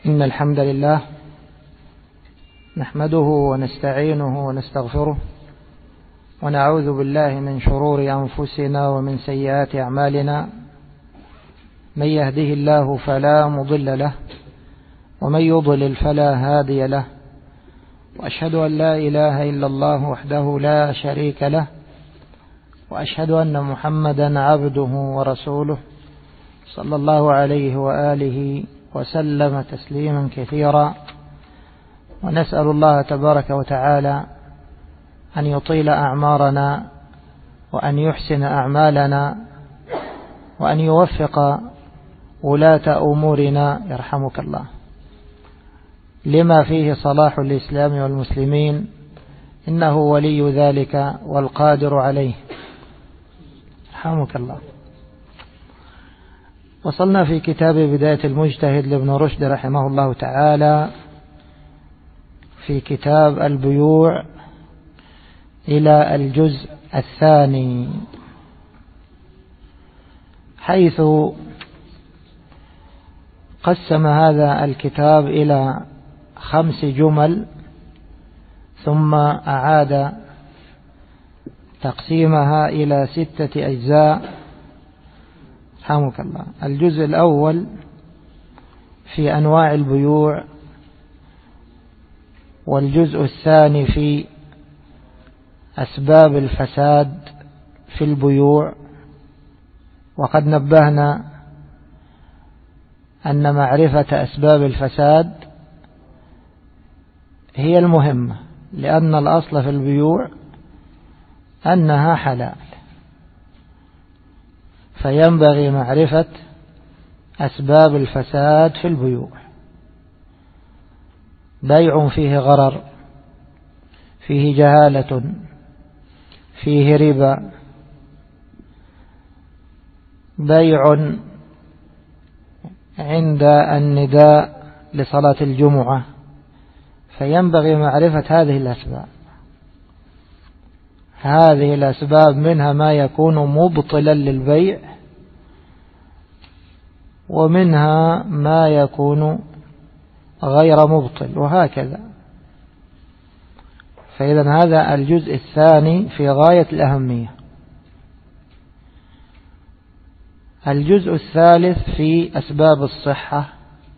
إن الحمد لله نحمده ونستعينه ونستغفره ونعوذ بالله من شرور أنفسنا ومن سيئات أعمالنا. من يهده الله فلا مضل له ومن يضلل فلا هادي له، وأشهد أن لا إله إلا الله وحده لا شريك له، وأشهد أن محمدا عبده ورسوله صلى الله عليه وآله وسلم تسليما كثيرا. ونسأل الله تبارك وتعالى أن يطيل أعمارنا وأن يحسن أعمالنا وأن يوفق ولاة أمورنا يرحمك الله لما فيه صلاح الإسلام والمسلمين، إنه ولي ذلك والقادر عليه يرحمك الله. وصلنا في كتاب بداية المجتهد لابن رشد رحمه الله تعالى في كتاب البيوع إلى الجزء الثاني، حيث قسم هذا الكتاب إلى 5 جمل، ثم أعاد تقسيمها إلى 6 أجزاء رحمك الله. الجزء الأول في أنواع البيوع، والجزء الثاني في أسباب الفساد في البيوع. وقد نبهنا أن معرفة أسباب الفساد هي المهمة، لأن الأصل في البيوع أنها حلال، فينبغي معرفة أسباب الفساد في البيوع. بيع فيه غرر، فيه جهالة، فيه ربا، بيع عند النداء لصلاة الجمعة، فينبغي معرفة هذه الأسباب. هذه الأسباب منها ما يكون مبطلا للبيع، ومنها ما يكون غير مبطل، وهكذا. فإذا هذا الجزء الثاني في غاية الأهمية. الجزء الثالث في أسباب الصحة،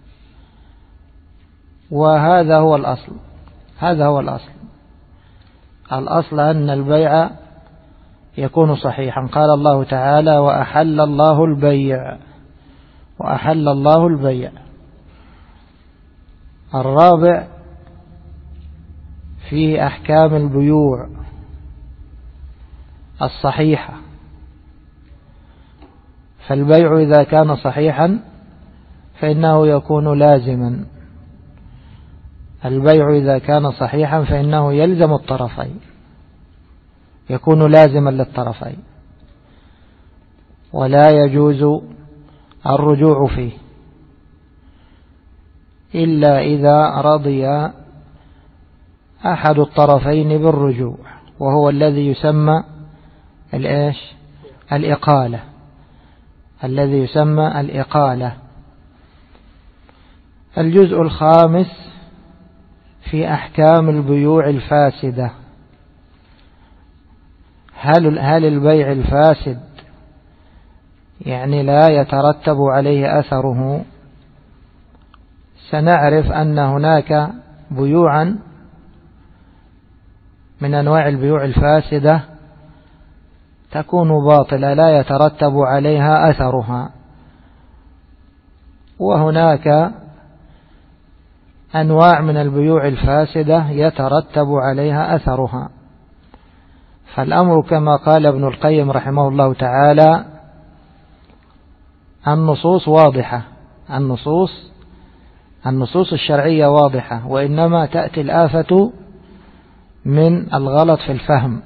وهذا هو الأصل. هذا هو الأصل. الأصل أن البيع يكون صحيحا. قال الله تعالى: وأحل الله البيع. وأحل الله البيع. الرابع في أحكام البيوع الصحيحة. فالبيع إذا كان صحيحا فإنه يكون لازما. البيع إذا كان صحيحا فإنه يلزم الطرفين، يكون لازما للطرفين، ولا يجوز الرجوع فيه إلا إذا رضي أحد الطرفين بالرجوع، وهو الذي يسمى الإقالة. الذي يسمى الإقالة. الجزء الخامس في أحكام البيوع الفاسدة. هل البيع الفاسد يعني لا يترتب عليه أثره؟ سنعرف أن هناك بيوعا من أنواع البيوع الفاسدة تكون باطلة لا يترتب عليها أثرها، وهناك أنواع من البيوع الفاسدة يترتب عليها أثرها. فالأمر كما قال ابن القيم رحمه الله تعالى: النصوص واضحة. النصوص الشرعية واضحة، وإنما تأتي الآفة من الغلط في الفهم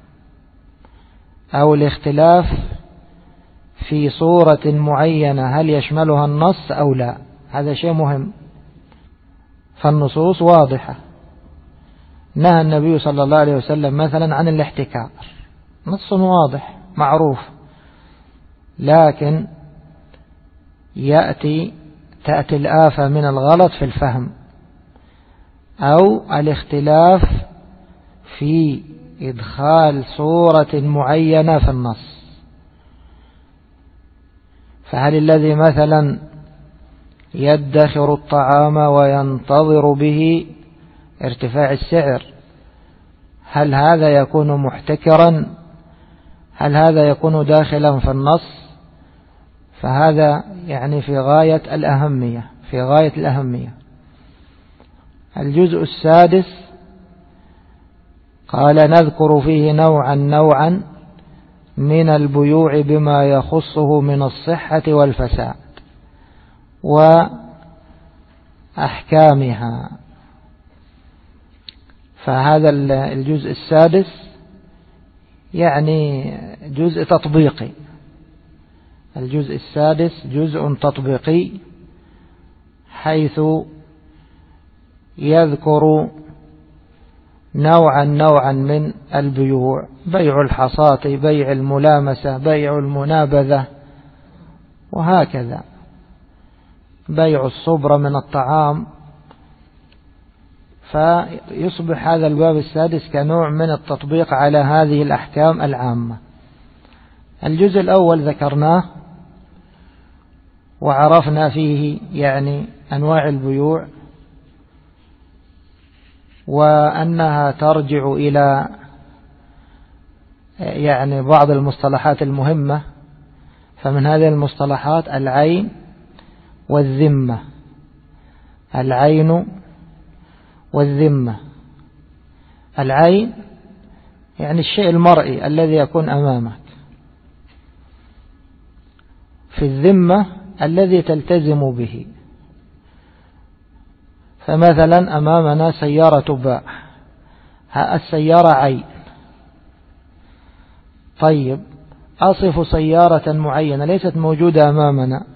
أو الاختلاف في صورة معينة، هل يشملها النص أو لا. هذا شيء مهم. فالنصوص واضحة. نهى النبي صلى الله عليه وسلم مثلا عن الاحتكار، نص واضح معروف، لكن يأتي تأتي الآفة من الغلط في الفهم أو الاختلاف في إدخال صورة معينة في النص. فهل الذي مثلا يدخر الطعام وينتظر به ارتفاع السعر، هل هذا يكون محتكرا؟ هل هذا يكون داخلا في النص؟ فهذا يعني في غاية الأهمية. الجزء السادس قال نذكر فيه نوعا من البيوع بما يخصه من الصحة والفساد وأحكامها. فهذا الجزء السادس يعني جزء تطبيقي. الجزء السادس جزء تطبيقي، حيث يذكر نوعا من البيوع: بيع الحصاة، بيع الملامسة، بيع المنابذة، وهكذا، بيع الصبر من الطعام. فيصبح هذا الباب السادس كنوع من التطبيق على هذه الأحكام العامة. الجزء الأول ذكرناه وعرفنا فيه يعني أنواع البيوع، وأنها ترجع إلى يعني بعض المصطلحات المهمة. فمن هذه المصطلحات العين والذمة. العين والذمة. العين يعني الشيء المرئي الذي يكون أمامك. في الذمة الذي تلتزم به. فمثلا أمامنا سيارة تباع، السيارة عين. طيب، أصف سيارة معينة ليست موجودة أمامنا،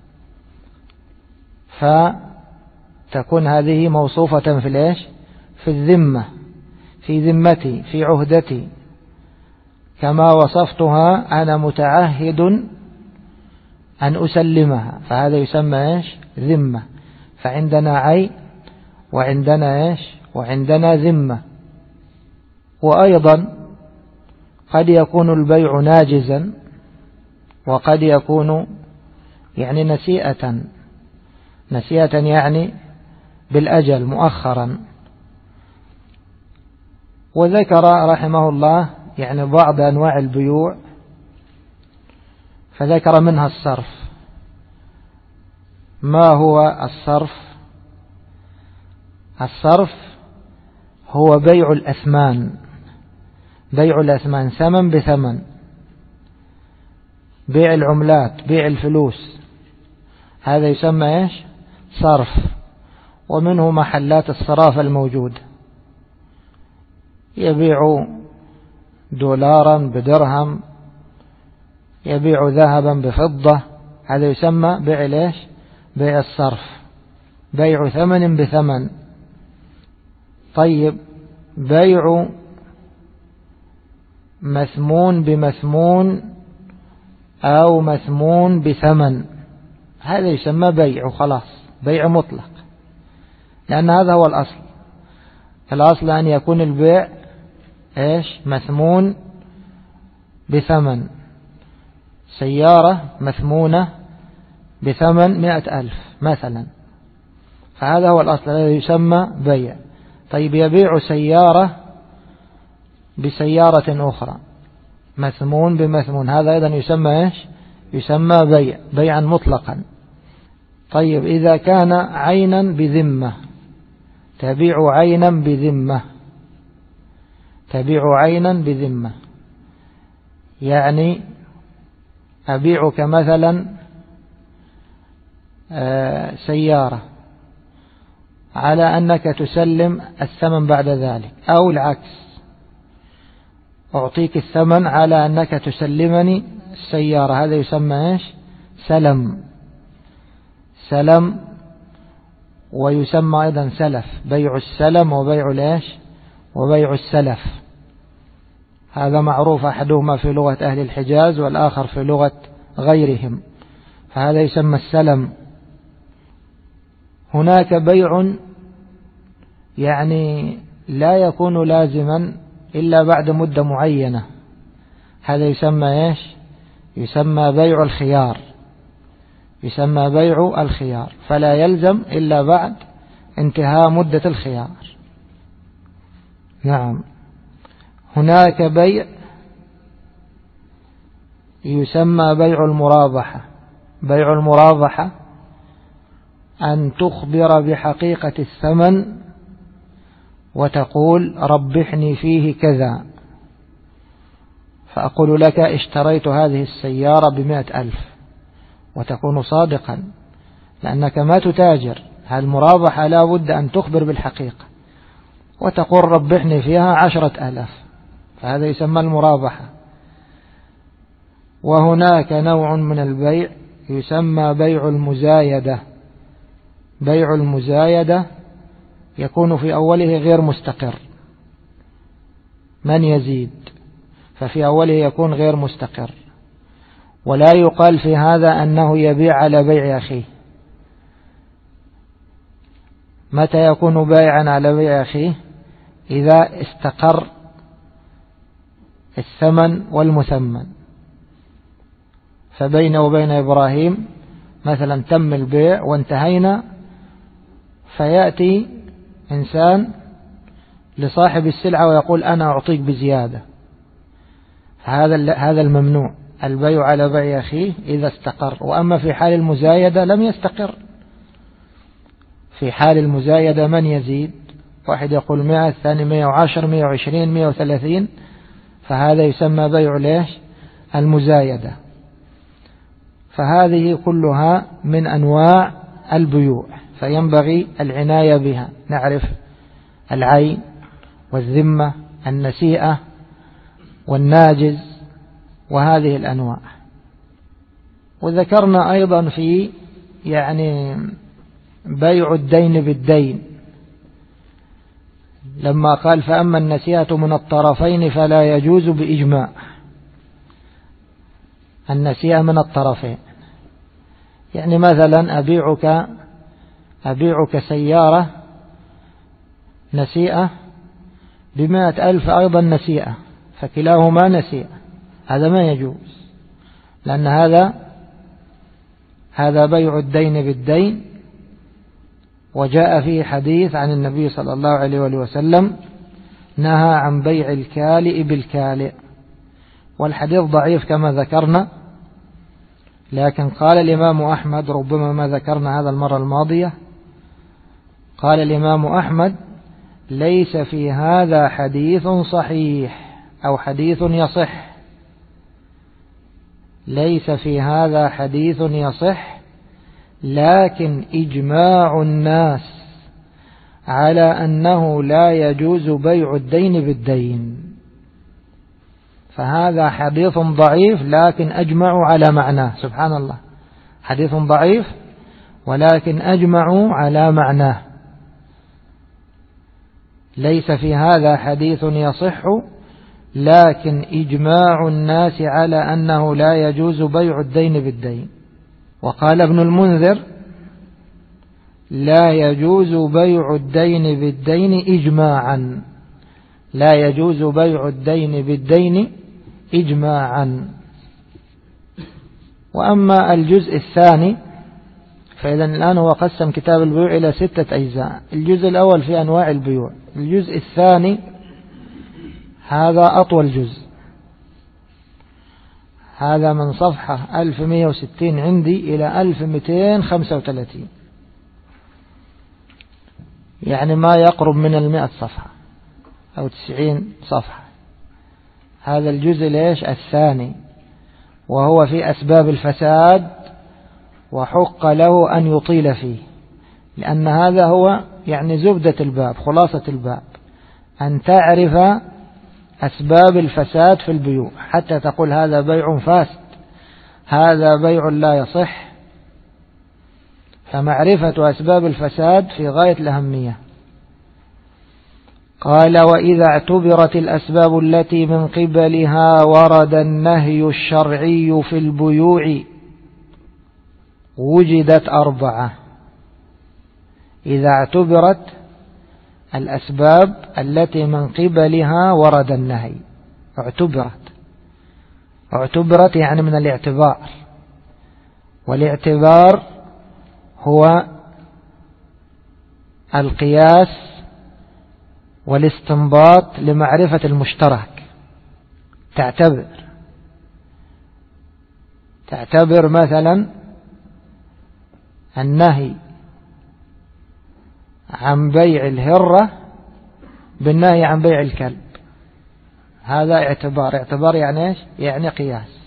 فتكون هذه موصوفة في الذمة، في ذمتي، في عهدتي، كما وصفتها أنا متعهد أن أسلمها، فهذا يسمى ذمة. فعندنا عين وعندنا وعندنا ذمة. وأيضا قد يكون البيع ناجزا، وقد يكون يعني نسيئة يعني بالأجل مؤخرا. وذكر رحمه الله يعني بعض أنواع البيوع، فذكر منها الصرف. ما هو الصرف؟ الصرف هو بيع الأثمان. بيع الأثمان، ثمن بثمن، بيع العملات، بيع الفلوس، هذا يسمى صرف. ومنه محلات الصرافة الموجودة، يبيع دولارا بدرهم، يبيع ذهبا بفضة، هذا يسمى بيع بيع الصرف، بيع ثمن بثمن. طيب، بيع مثمون بمثمون أو مثمون بثمن، هذا يسمى بيع، خلاص، بيع مطلق، لأن هذا هو الأصل. الأصل أن يكون البيع مثمون بثمن. سيارة مثمونة بثمن 100,000 مثلا، فهذا هو الأصل الذي يسمى بيع. طيب، يبيع سيارة بسيارة أخرى، مثمون بمثمون، هذا أيضا يسمى يسمى بيع، بيعا مطلقا. طيب، إذا كان عينا بذمة، تبيع عينا بذمة. تبيع عينا بذمة يعني أبيعك مثلا سيارة على أنك تسلم الثمن بعد ذلك، أو العكس، أعطيك الثمن على أنك تسلمني السيارة، هذا يسمى سلم. ويسمى أيضا سلف، بيع السلم وبيع السلف. هذا معروف، أحدهما في لغة أهل الحجاز والآخر في لغة غيرهم، فهذا يسمى السلم. هناك بيع يعني لا يكون لازما إلا بعد مدة معينة، هذا يسمى إيش؟ يسمى بيع الخيار، يسمى بيع الخيار، فلا يلزم إلا بعد انتهاء مدة الخيار. نعم. هناك بيع يسمى بيع المرابحة. بيع المرابحة أن تخبر بحقيقة الثمن وتقول ربحني فيه كذا، فأقول لك اشتريت هذه السيارة ب100,000، وتكون صادقا لأنك ما تتاجر. هالمرابحة لا بد أن تخبر بالحقيقة وتقول ربحني فيها 10,000، فهذا يسمى المرابحة. وهناك نوع من البيع يسمى بيع المزايدة. بيع المزايدة يكون في أوله غير مستقر، من يزيد، ففي أوله يكون غير مستقر، ولا يقال في هذا أنه يبيع على بيع أخيه. متى يكون بايعا على بيع أخيه؟ إذا استقر الثمن والمثمن. فبين وبين إبراهيم مثلا تم البيع وانتهينا، فيأتي إنسان لصاحب السلعة ويقول أنا أعطيك بزيادة، هذا الممنوع، البيع على بيع أخيه إذا استقر. وأما في حال المزايدة لم يستقر. في حال المزايدة من يزيد؟ واحد يقول 100، الثاني 110، 120، 130، فهذا يسمى بيع ليش؟ المزايدة. فهذه كلها من أنواع البيوع، فينبغي العناية بها. نعرف العين والذمة، النسيئة والناجز، وهذه الأنواع. وذكرنا أيضا في بيع الدين بالدين، لما قال فأما النسيئة من الطرفين فلا يجوز بإجماع. النسيئة من الطرفين، يعني مثلا أبيعك سيارة نسيئة ب100,000 أيضا نسيئة، فكلاهما نسيئة، هذا ما يجوز، لأن هذا بيع الدين بالدين. وجاء فيه حديث عن النبي صلى الله عليه وسلم نهى عن بيع الكالئ بالكالئ، والحديث ضعيف كما ذكرنا، لكن قال الإمام أحمد، ربما ما ذكرنا هذا المرة الماضية، قال الإمام أحمد ليس في هذا حديث صحيح أو حديث يصح، ليس في هذا حديث يصح، لكن إجماع الناس على أنه لا يجوز بيع الدين بالدين. فهذا حديث ضعيف لكن أجمعوا على معناه، سبحان الله، حديث ضعيف ولكن أجمعوا على معناه. ليس في هذا حديث يصح، لكن إجماع الناس على أنه لا يجوز بيع الدين بالدين. وقال ابن المنذر لا يجوز بيع الدين بالدين إجماعا، لا يجوز بيع الدين بالدين إجماعا. وأما الجزء الثاني فإذا الآن هو قسم كتاب البيوع إلى 6 أجزاء. الجزء الأول في أنواع البيوع، الجزء الثاني هذا أطول جزء، هذا من صفحة 1160 عندي إلى 1235، يعني ما يقرب من 100 صفحة أو 90 صفحة. هذا الجزء ليش الثاني، وهو في أسباب الفساد، وحق له أن يطيل فيه، لأن هذا هو زبدة الباب، خلاصة الباب، أن تعرف أسباب الفساد في البيوع حتى تقول هذا بيع فاسد، هذا بيع لا يصح. فمعرفة أسباب الفساد في غاية الأهمية. قال وإذا اعتبرت الأسباب التي من قبلها ورد النهي الشرعي في البيوع وجدت 4. إذا اعتبرت الأسباب التي من قبلها ورد النهي. اعتبرت يعني من الاعتبار، والاعتبار هو القياس والاستنباط لمعرفة المشترك. تعتبر مثلا النهي عن بيع الهرة بالنهي عن بيع الكلب، هذا اعتبار يعني ايش؟ يعني قياس.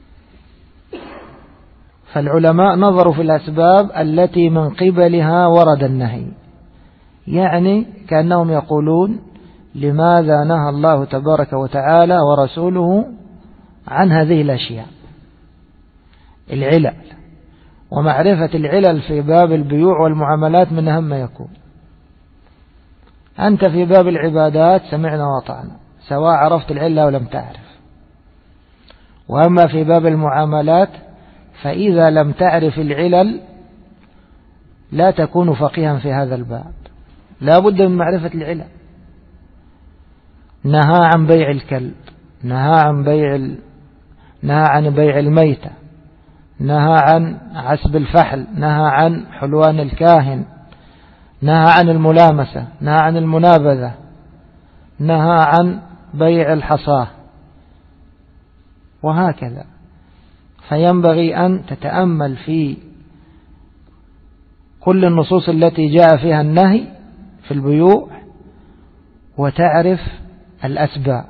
فالعلماء نظروا في الأسباب التي من قبلها ورد النهي، يعني كأنهم يقولون لماذا نهى الله تبارك وتعالى ورسوله عن هذه الأشياء، العلل، ومعرفة العلل في باب البيوع والمعاملات من أهم ما يكون. أنت في باب العبادات سمعنا وطعنا سواء عرفت العلة ولم تعرف، وأما في باب المعاملات فإذا لم تعرف العلل لا تكون فقيها في هذا الباب، لا بد من معرفة العلل. نهى عن بيع الكلب، نهى عن بيع الميتة، نهى عن عسب الفحل، نهى عن حلوان الكاهن، نهى عن الملامسة، نهى عن المنابذة، نهى عن بيع الحصاة، وهكذا. فينبغي أن تتأمل في كل النصوص التي جاء فيها النهي في البيوع وتعرف الأسباب.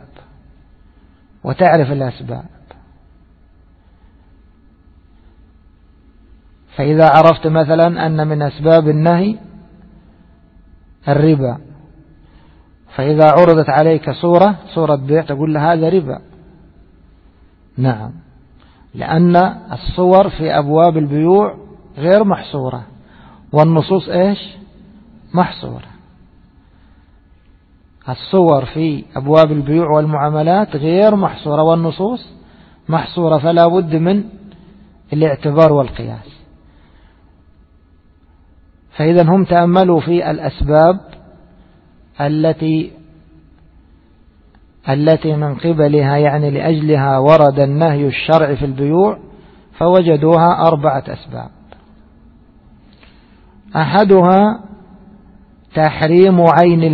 فإذا عرفت مثلا أن من أسباب النهي الربا، فإذا عرضت عليك صورة بيع تقول له هذا ربا. نعم، لأن الصور في أبواب البيوع غير محصورة، والنصوص إيش؟ محصورة. الصور في أبواب البيوع والمعاملات غير محصورة والنصوص محصورة، فلا بد من الاعتبار والقياس. فإذا هم تأملوا في الأسباب التي من قبلها يعني لأجلها ورد النهي الشرعي في البيوع، فوجدوها 4 أسباب. أحدها تحريم عين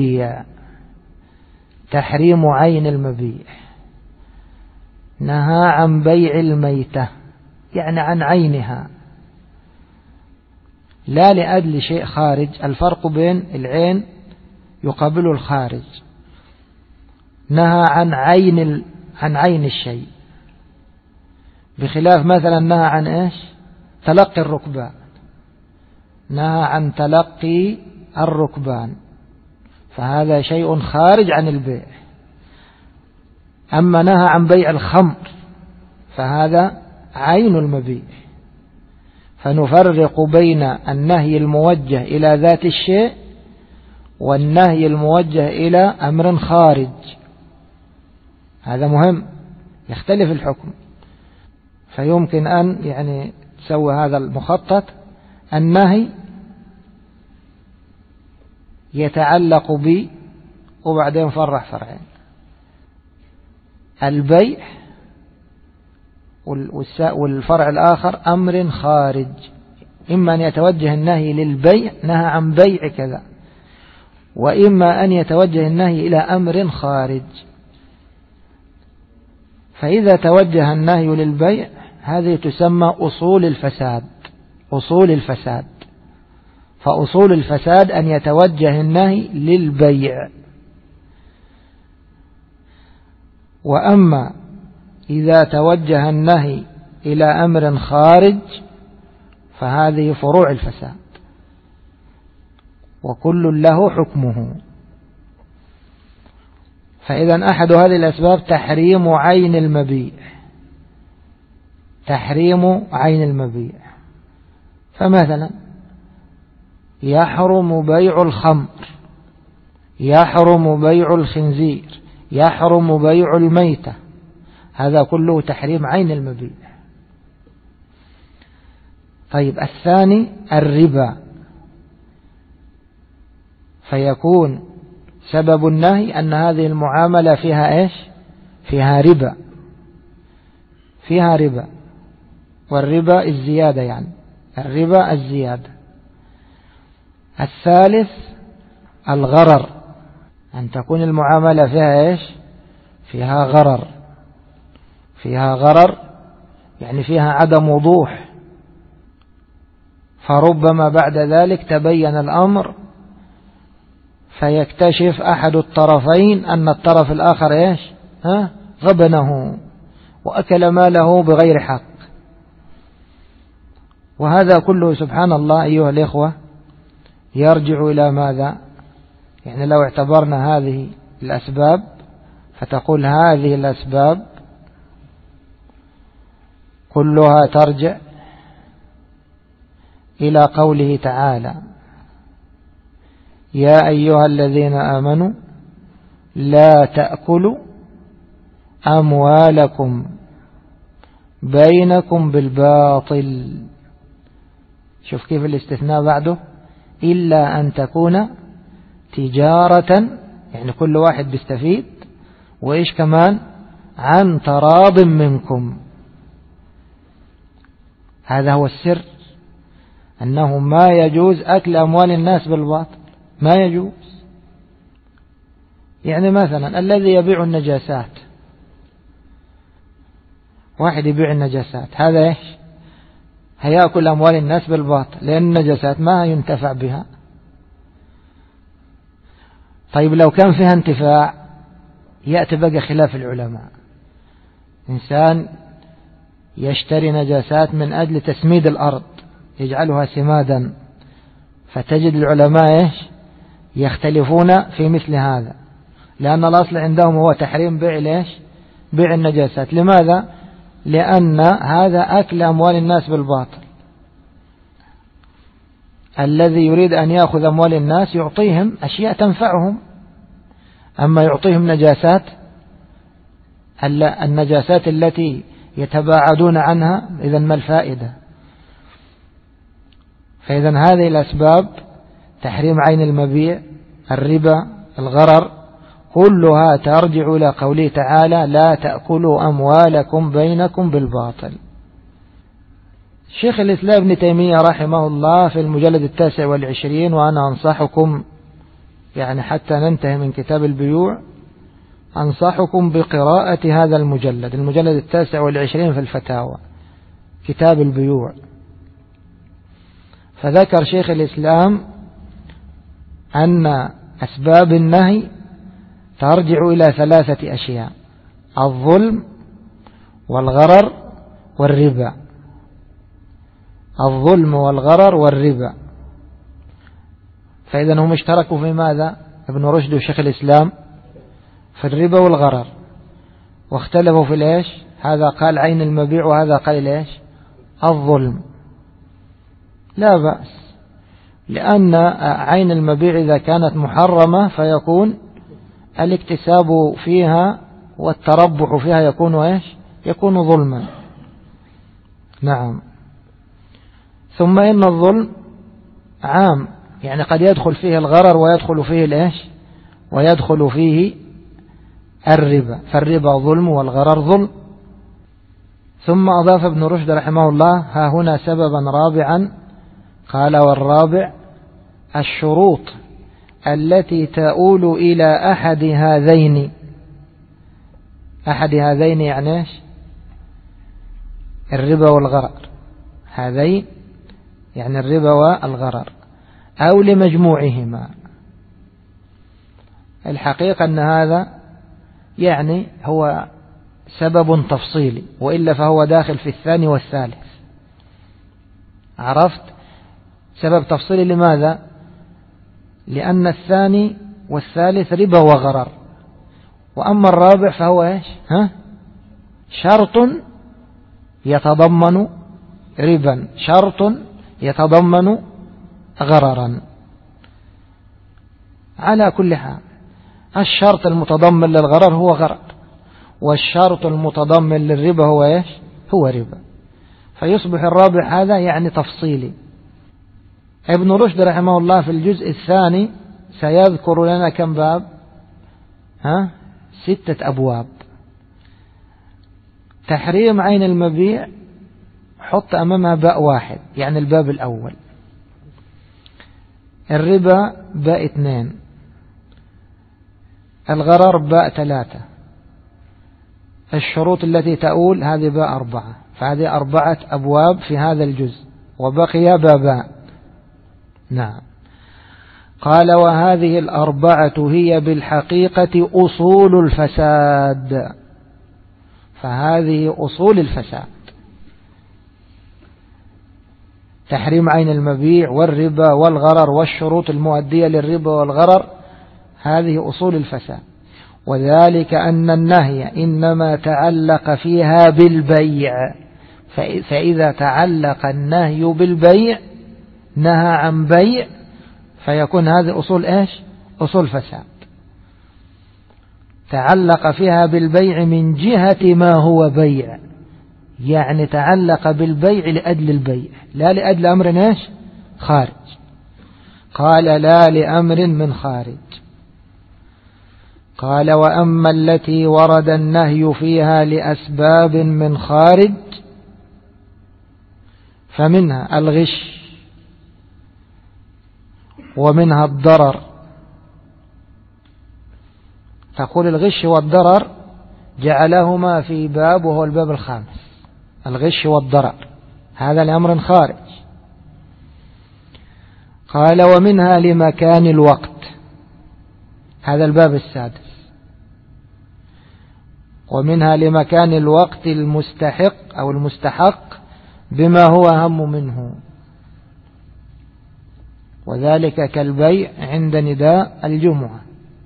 المبيع، نهى عن بيع الميتة يعني عن عينها، لا لأجل شيء خارج. الفرق بين العين يقابل الخارج. نهى عن عين الشيء، بخلاف مثلا نهى عن ايش؟ تلقي الركبان، نهى عن تلقي الركبان، فهذا شيء خارج عن البيع. أما نهى عن بيع الخمر فهذا عين المبيع. فنفرق بين النهي الموجه إلى ذات الشيء والنهي الموجه إلى أمر خارج، هذا مهم، يختلف الحكم. فيمكن أن يعني تسوي هذا المخطط. النهي يتعلق ب وبعدين فرعين: البيع، والفرع الآخر أمر خارج. إما أن يتوجه النهي للبيع، نهى عن بيع كذا، وإما أن يتوجه النهي إلى أمر خارج. فإذا توجه النهي للبيع هذه تسمى أصول الفساد. فأصول الفساد أن يتوجه النهي للبيع. وأما إذا توجه النهي إلى أمر خارج فهذه فروع الفساد، وكل له حكمه. فإذا أحد هذه الأسباب تحريم عين المبيع. فمثلا يحرم بيع الخمر، يحرم بيع الخنزير، يحرم بيع الميتة، هذا كله تحريم عين المبيع. طيب، الثاني الربا، فيكون سبب النهي أن هذه المعاملة فيها إيش؟ فيها ربا، فيها ربا، والربا الزيادة، يعني الربا الزيادة. الثالث الغرر، أن تكون المعاملة فيها إيش؟ فيها غرر، فيها غرر يعني فيها عدم وضوح، فربما بعد ذلك تبين الأمر فيكتشف أحد الطرفين أن الطرف الآخر إيش؟ غبنه وأكل ماله بغير حق. وهذا كله سبحان الله أيها الإخوة يرجع إلى ماذا؟ يعني لو اعتبرنا هذه الأسباب فتقول هذه الأسباب كلها ترجع إلى قوله تعالى: يا أيها الذين آمنوا لا تأكلوا أموالكم بينكم بالباطل. شوف كيف الاستثناء بعده: إلا أن تكون تجارة، يعني كل واحد بيستفيد، وإيش كمان؟ عن تراض منكم. هذا هو السر، أنه ما يجوز أكل أموال الناس بالباطل، ما يجوز. يعني مثلا الذي يبيع النجاسات، واحد يبيع النجاسات، هذا إيش؟ هيأكل أموال الناس بالباطل، لأن النجاسات ما ينتفع بها. طيب لو كان فيها انتفاع يأتي بقى خلاف العلماء. إنسان يشتري نجاسات من أجل تسميد الأرض، يجعلها سمادا، فتجد العلماء إيش؟ يختلفون في مثل هذا، لأن الأصل عندهم هو تحريم بيع ليش؟ بيع النجاسات. لماذا؟ لأن هذا أكل أموال الناس بالباطل. الذي يريد أن يأخذ أموال الناس يعطيهم أشياء تنفعهم، أما يعطيهم نجاسات، النجاسات التي يتباعدون عنها، إذن ما الفائدة؟ فإذن هذه الأسباب: تحريم عين المبيع، الربا، الغرر، كلها ترجع إلى قوله تعالى: لا تأكلوا أموالكم بينكم بالباطل. شيخ الإسلام ابن تيمية رحمه الله في المجلد 29، وأنا أنصحكم يعني حتى ننتهي من كتاب البيوع أنصحكم بقراءة هذا المجلد 29 في الفتاوى، كتاب البيوع. فذكر شيخ الإسلام أن أسباب النهي ترجع إلى 3 أشياء: الظلم والغرر والربا. الظلم والغرر والربا. فإذا هم اشتركوا في ماذا؟ ابن رشد وشيخ الإسلام في الربا والغرر، واختلفوا في ليش؟ هذا قال عين المبيع وهذا قال ليش؟ الظلم. لا بأس، لأن عين المبيع إذا كانت محرمة فيكون الاكتساب فيها والتربح فيها يكون إيش؟ يكون ظلما. نعم. ثم إن الظلم عام، يعني قد يدخل فيه الغرر ويدخل فيه الإيش؟ ويدخل فيه الربا، فالربا ظلم والغرر ظلم. ثم أضاف ابن رشد رحمه الله ها هنا سببا رابعا، قال: والرابع الشروط التي تؤول إلى أحد هذين. أحد هذين يعني إيش؟ الربا والغرر. هذين يعني الربا والغرر، أو لمجموعهما. الحقيقة أن هذا يعني هو سبب تفصيلي، وإلا فهو داخل في الثاني والثالث. عرفت؟ سبب تفصيلي لماذا؟ لأن الثاني والثالث ربا وغرر، وأما الرابع فهو إيش؟ شرط يتضمن ربا، شرط يتضمن غررا. على كل حال الشرط المتضمن للغرر هو غرر، والشرط المتضمن للربا هو إيش؟ هو ربا. فيصبح الرابع هذا يعني تفصيلي. ابن رشد رحمه الله في الجزء الثاني سيذكر لنا كم باب؟ 6 أبواب. تحريم عين المبيع حط أمامها باء واحد، يعني الباب الأول. الربا باء 2، الغرر باء 3، الشروط التي تؤول هذه باء 4. فهذه 4 أبواب في هذا الجزء، وبقي بابان. نعم. قال وهذه 4 هي بالحقيقة أصول الفساد. فهذه أصول الفساد: تحريم عين المبيع والربا والغرر والشروط المؤدية للربا والغرر، هذه أصول الفساد. وذلك أن النهي إنما تعلق فيها بالبيع، فإذا تعلق النهي بالبيع نهى عن بيع، فيكون هذه أصول إيش؟ أصول فساد. تعلق فيها بالبيع من جهة ما هو بيع، يعني تعلق بالبيع لأجل البيع لا لأجل أمر إيش؟ خارج. قال لا لأمر من خارج. قال وأما التي ورد النهي فيها لأسباب من خارج فمنها الغش، ومنها الضرر. تقول الغش والضرر جعلهما في باب، وهو الباب الخامس، الغش والضرر، هذا لأمر خارج. قال ومنها لمكان الوقت، هذا الباب السادس. ومنها لمكان الوقت المستحق أو المستحق بما هو أهم منه، وذلك كالبيع عند نداء الجمعة.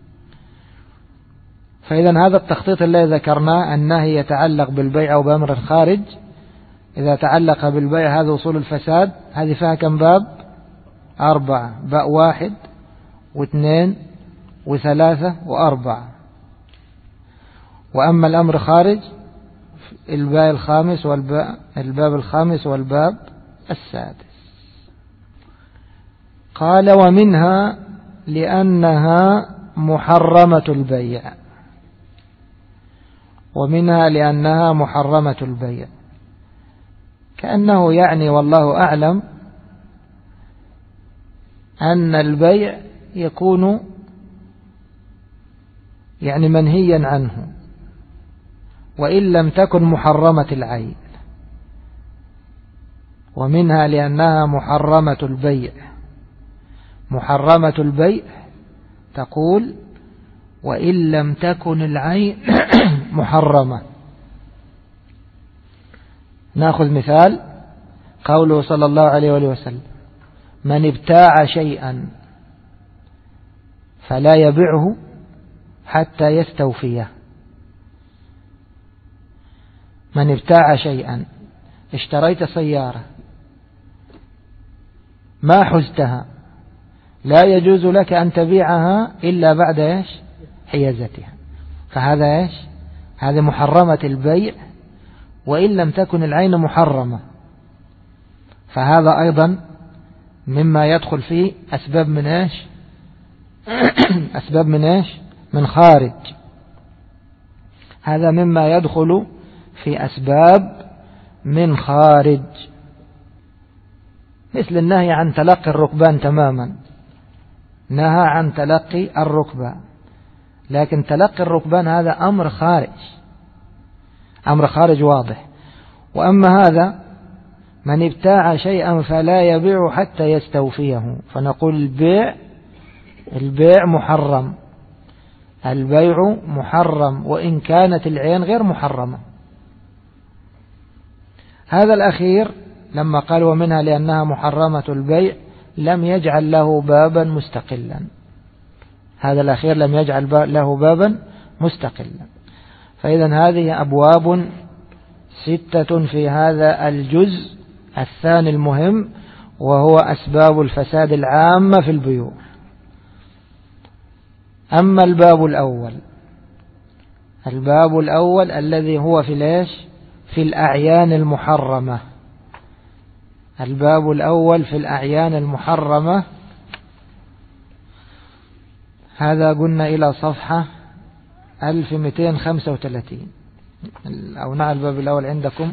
فإذا هذا التخطيط الذي ذكرناه، النهي يتعلق بالبيع أو بأمر خارج. إذا تعلق بالبيع هذا أصول الفساد، هذه فيها كم باب؟ 4، باء 1 و2 و3 و4. وأما الأمر خارج الباب الخامس والباب السادس. قال ومنها لأنها محرمة البيع، ومنها لأنها محرمة البيع، كأنه يعني والله أعلم أن البيع يكون يعني منهيا عنه وإن لم تكن محرمة العين. ومنها لأنها محرمة البيع. محرمة البيع تقول وإن لم تكن العين محرمة. نأخذ مثال قوله صلى الله عليه وسلم: من ابتاع شيئا فلا يبيعه حتى يستوفيه. من ابتاع شيئا، اشتريت سيارة ما حزتها، لا يجوز لك أن تبيعها إلا بعد إيش؟ حيازتها. فهذا إيش؟ هذه محرمة البيع وإن لم تكن العين محرمة. فهذا أيضا مما يدخل فيه أسباب من إيش؟ أسباب من إيش؟ من خارج. هذا مما يدخل في أسباب من خارج، مثل النهي عن تلقي الركبان تماما. نهى عن تلقي الركبان، لكن تلقي الركبان هذا أمر خارج، أمر خارج واضح. وأما هذا من ابتاع شيئا فلا يبيع حتى يستوفيه، فنقول البيع محرم، البيع محرم وإن كانت العين غير محرمة. هذا الأخير لما قال ومنها لأنها محرمة البيع لم يجعل له بابا مستقلا. هذا الأخير لم يجعل له بابا مستقلا. فإذا هذه أبواب 6 في هذا الجزء الثاني المهم، وهو أسباب الفساد العامة في البيوع. أما الباب الأول الذي هو في ليش؟ في الأعيان المحرمة. الباب الأول في الأعيان المحرمة. هذا قلنا إلى صفحة 1235 أو نعم الباب الأول عندكم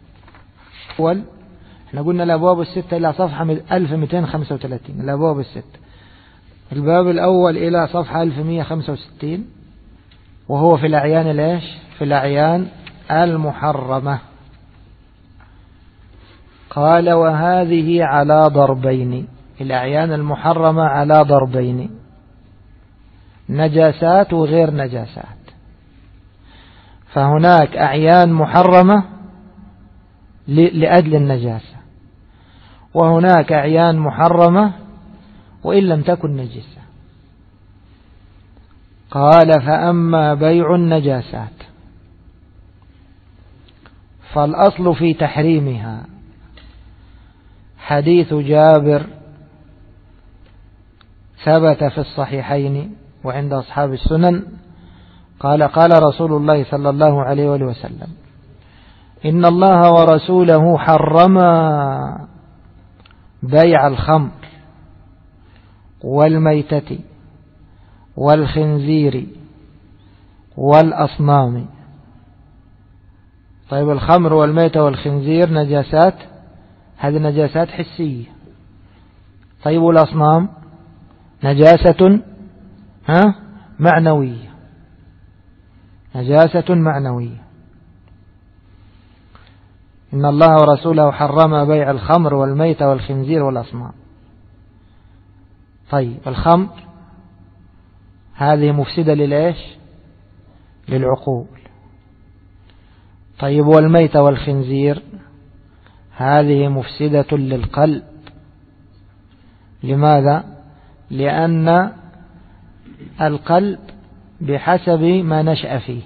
احنا قلنا الأبواب الستة إلى صفحة 1235 الأبواب الستة. الباب الأول إلى صفحة 1165 وهو في الأعيان ليش؟ في الأعيان المحرمة. قال وهذه على ضربين، الأعيان المحرمة على ضربين، نجاسات وغير نجاسات. فهناك أعيان محرمة لأجل النجاسة، وهناك أعيان محرمة وإن لم تكن نجسة. قال فأما بيع النجاسات فالأصل في تحريمها حديث جابر ثبت في الصحيحين وعند أصحاب السنن قال قال رسول الله صلى الله عليه وسلم إن الله ورسوله حرما بيع الخمر والميتة والخنزير والأصنام. طيب الخمر والميتة والخنزير نجاسات، هذه نجاسات حسية. طيب والأصنام نجاسة معنوية، نجاسة معنوية. إن الله ورسوله حرم بيع الخمر والميتة والخنزير والأصنام. طيب الخمر هذه مفسدة للإيش؟ للعقول. طيب والميتة والخنزير هذه مفسدة للقلب. لماذا؟ لأن القلب بحسب ما نشأ فيه،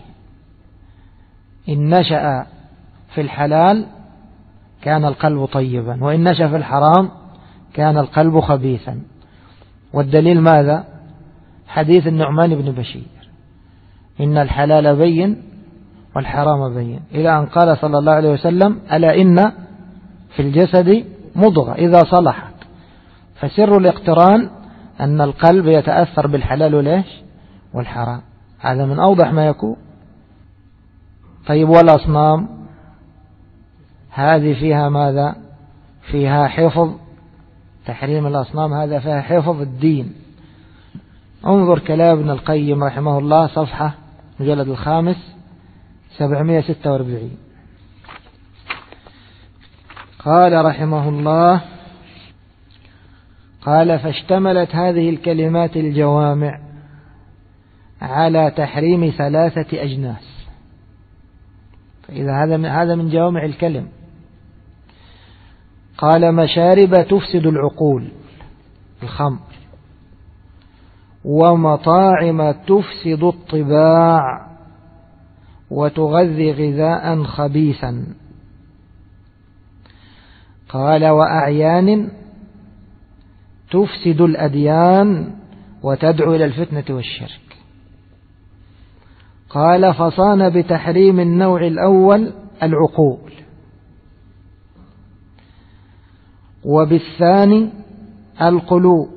إن نشأ في الحلال كان القلب طيبا، وإن نشأ في الحرام كان القلب خبيثا. والدليل ماذا؟ حديث النعمان بن بشير إن الحلال بين والحرام بين، إلى أن قال صلى الله عليه وسلم ألا إن في الجسد مضغة إذا صلحت. فسر الاقتران أن القلب يتأثر بالحلال وليش والحرام، هذا من أوضح ما يكون. طيب والأصنام هذه فيها ماذا؟ فيها حفظ، تحريم الأصنام هذا فيها حفظ الدين. انظر كلام ابن القيم رحمه الله صفحة مجلد 5 746. قال رحمه الله قال فاشتملت هذه الكلمات الجوامع على تحريم 3 أجناس. فإذا هذا من جوامع الكلم. قال مشارب تفسد العقول الخمر، ومطاعم تفسد الطباع وتغذي غذاء خبيثا. قال وأعيان تفسد الأديان وتدعو إلى الفتنة والشرك. قال فصان بتحريم النوع الأول العقول، وبالثاني القلوب،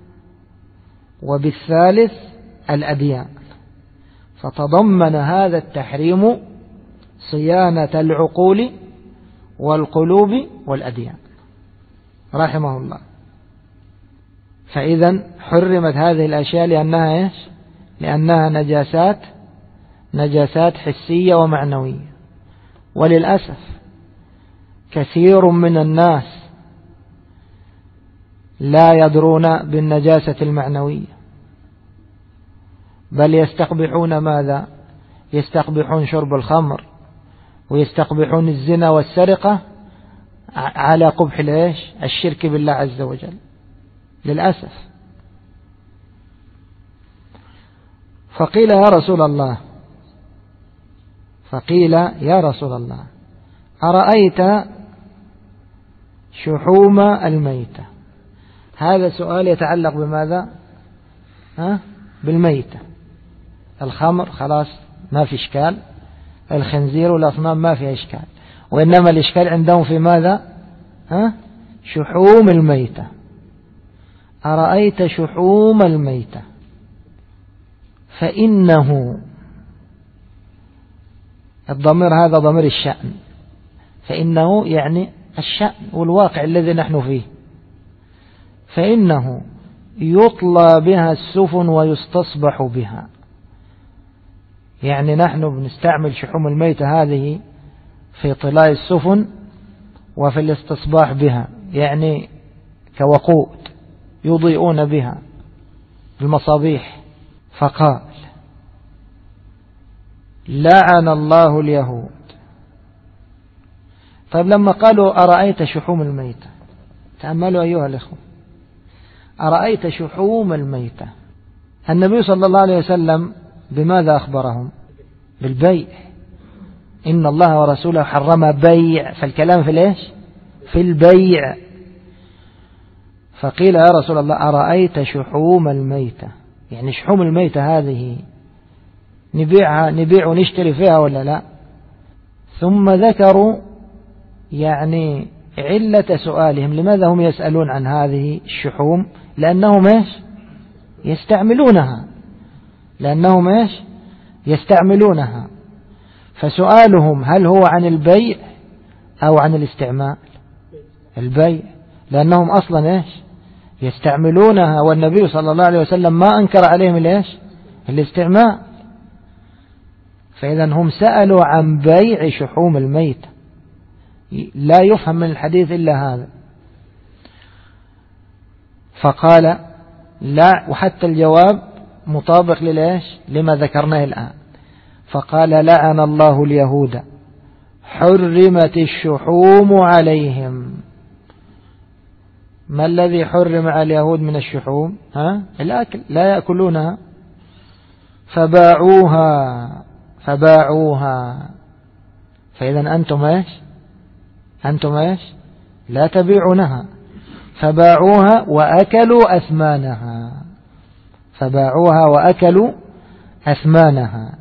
وبالثالث الأديان. فتضمن هذا التحريم صيانة العقول والقلوب والأديان رحمه الله. فإذا حرمت هذه الأشياء لأنها إيش؟ لأنها نجاسات حسية ومعنوية. وللأسف كثير من الناس لا يدرون بالنجاسة المعنوية، بل يستقبحون ماذا؟ يستقبحون شرب الخمر ويستقبحون الزنا والسرقة على قبح الإيش؟ الشرك بالله عز وجل للأسف. فقيل يا رسول الله أرأيت شحوم الميتة؟ هذا سؤال يتعلق بماذا؟ بالميتة. الخمر خلاص ما في إشكال، الخنزير والأصنام ما في إشكال، وإنما الإشكال عندهم في ماذا؟ شحوم الميتة. أرأيت شحوم الميتة؟ فإنه، الضمير هذا ضمير الشأن، فإنه يعني الشأن والواقع الذي نحن فيه. فإنه يطلى بها السفن ويستصبح بها، يعني نحن بنستعمل شحوم الميتة هذه في طلاء السفن وفي الاستصباح بها، يعني كوقود يضيئون بها المصابيح. فقال لعن الله اليهود. طيب لما قالوا أرأيت شحوم الميتة، تأملوا أيها الأخوة، أرأيت شحوم الميتة، النبي صلى الله عليه وسلم بماذا أخبرهم؟ بالبيع. إن الله ورسوله حرم بيع، فالكلام في ليش؟ في البيع. فقيل يا رسول الله أرأيت شحوم الميتة، يعني شحوم الميتة هذه نبيع ونشتري فيها ولا لا؟ ثم ذكروا يعني علة سؤالهم، لماذا هم يسألون عن هذه الشحوم؟ لأنهم يستعملونها. فسؤالهم هل هو عن البيع أو عن الاستعمال؟ البيع، لأنهم أصلا يستعملونها، والنبي صلى الله عليه وسلم ما أنكر عليهم الاستعمال. فإذا هم سألوا عن بيع شحوم الميت، لا يفهم من الحديث إلا هذا. فقال لا، وحتى الجواب مطابق لما ذكرناه الآن. فقال لعن الله اليهود حرمت الشحوم عليهم. ما الذي حرم على اليهود من الشحوم؟ الأكل، لا يأكلونها. فباعوها. فإذا أنتم لا تبيعونها. فباعوها وأكلوا أثمانها.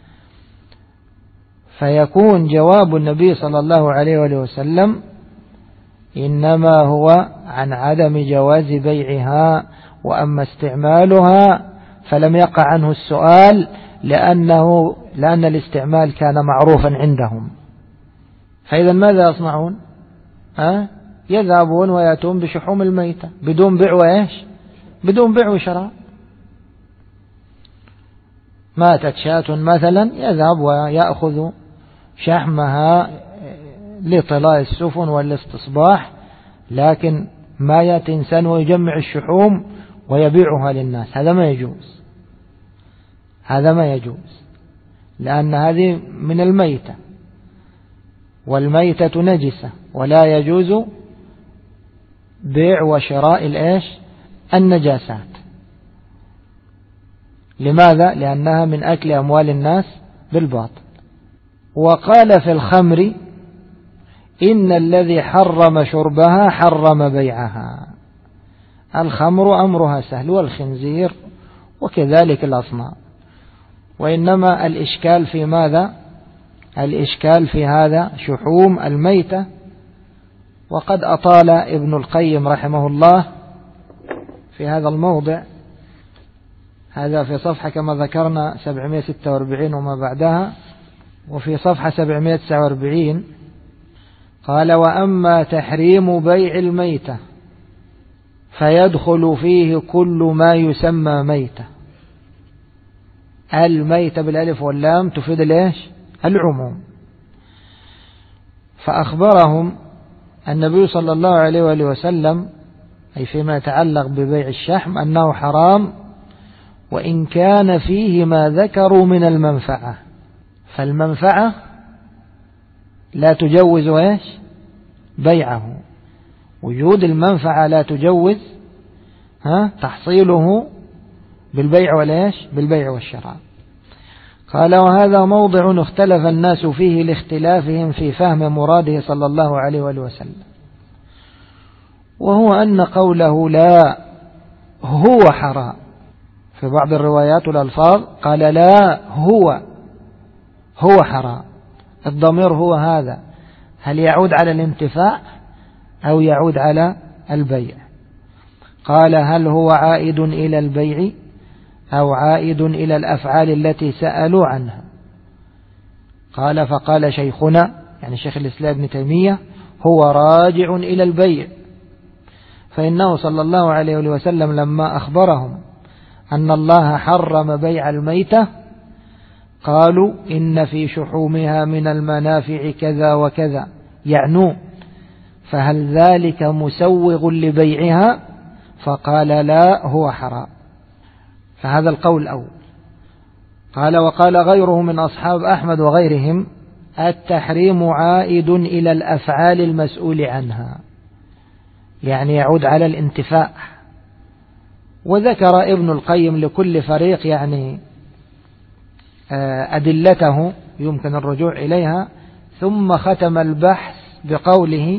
فيكون جواب النبي صلى الله عليه وسلم إنما هو عن عدم جواز بيعها، وأما استعمالها فلم يقع عنه السؤال لأن الاستعمال كان معروفا عندهم. فإذا ماذا يصنعون؟ يذهبون ويأتون بشحوم الميتة بدون بيع وشراء. ماتت شاة مثلا، يذهب ويأخذ شحمها لطلاء السفن والاستصباح، لكن ما يأتي إنسان ويجمع الشحوم ويبيعها للناس، هذا ما يجوز، لأن هذه من الميتة، والميتة نجسة، ولا يجوز بيع وشراء النجاسات. لماذا؟ لأنها من أكل أموال الناس بالباطل. وقال في الخمر إن الذي حرم شربها حرم بيعها. الخمر أمرها سهل، والخنزير وكذلك الأصنام. وإنما الإشكال في ماذا؟ الإشكال في هذا شحوم الميتة. وقد أطال ابن القيم رحمه الله في هذا الموضع، هذا في صفحة كما ذكرنا 746 وما بعدها، وفي صفحة 749 قال وأما تحريم بيع الميتة فيدخل فيه كل ما يسمى ميتة. الميتة بالألف واللام تفيد العموم. فأخبرهم النبي صلى الله عليه وآله وسلم أي فيما يتعلق ببيع الشحم أنه حرام، وإن كان فيه ما ذكروا من المنفعة. فالمنفعة لا تجوز بيعه، وجود المنفعة لا تجوز تحصيله بالبيع والشراء. قال وهذا موضع اختلف الناس فيه لاختلافهم في فهم مراده صلى الله عليه وآله وسلم، وهو أن قوله لا هو حرام. في بعض الروايات والألفاظ قال لا هو حرام. الضمير هو هذا، هل يعود على الانتفاع أو يعود على البيع؟ قال هل هو عائد إلى البيع أو عائد إلى الأفعال التي سألوا عنها. قال فقال شيخنا يعني شيخ الإسلام ابن تيمية هو راجع إلى البيع، فإنه صلى الله عليه وسلم لما أخبرهم أن الله حرم بيع الميتة قالوا إن في شحومها من المنافع كذا وكذا يعنون، فهل ذلك مسوغ لبيعها؟ فقال لا، هو حرام. فهذا القول الأول. قال وقال غيره من أصحاب أحمد وغيرهم التحريم عائد إلى الأفعال المسؤول عنها، يعني يعود على الانتفاع. وذكر ابن القيم لكل فريق يعني أدلته يمكن الرجوع إليها، ثم ختم البحث بقوله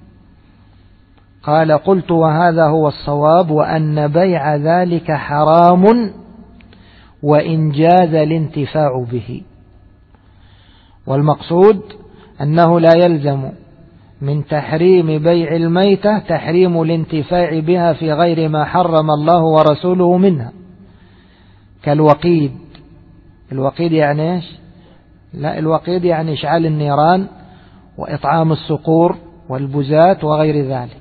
قال قلت وهذا هو الصواب وأن بيع ذلك حرام وإن جاز الانتفاع به. والمقصود أنه لا يلزم من تحريم بيع الميتة تحريم الانتفاع بها في غير ما حرم الله ورسوله منها، كالوقيد. الوقيد يعني إيش؟ لا، الوقيد يعني إشعال النيران وإطعام الصقور والبزات وغير ذلك.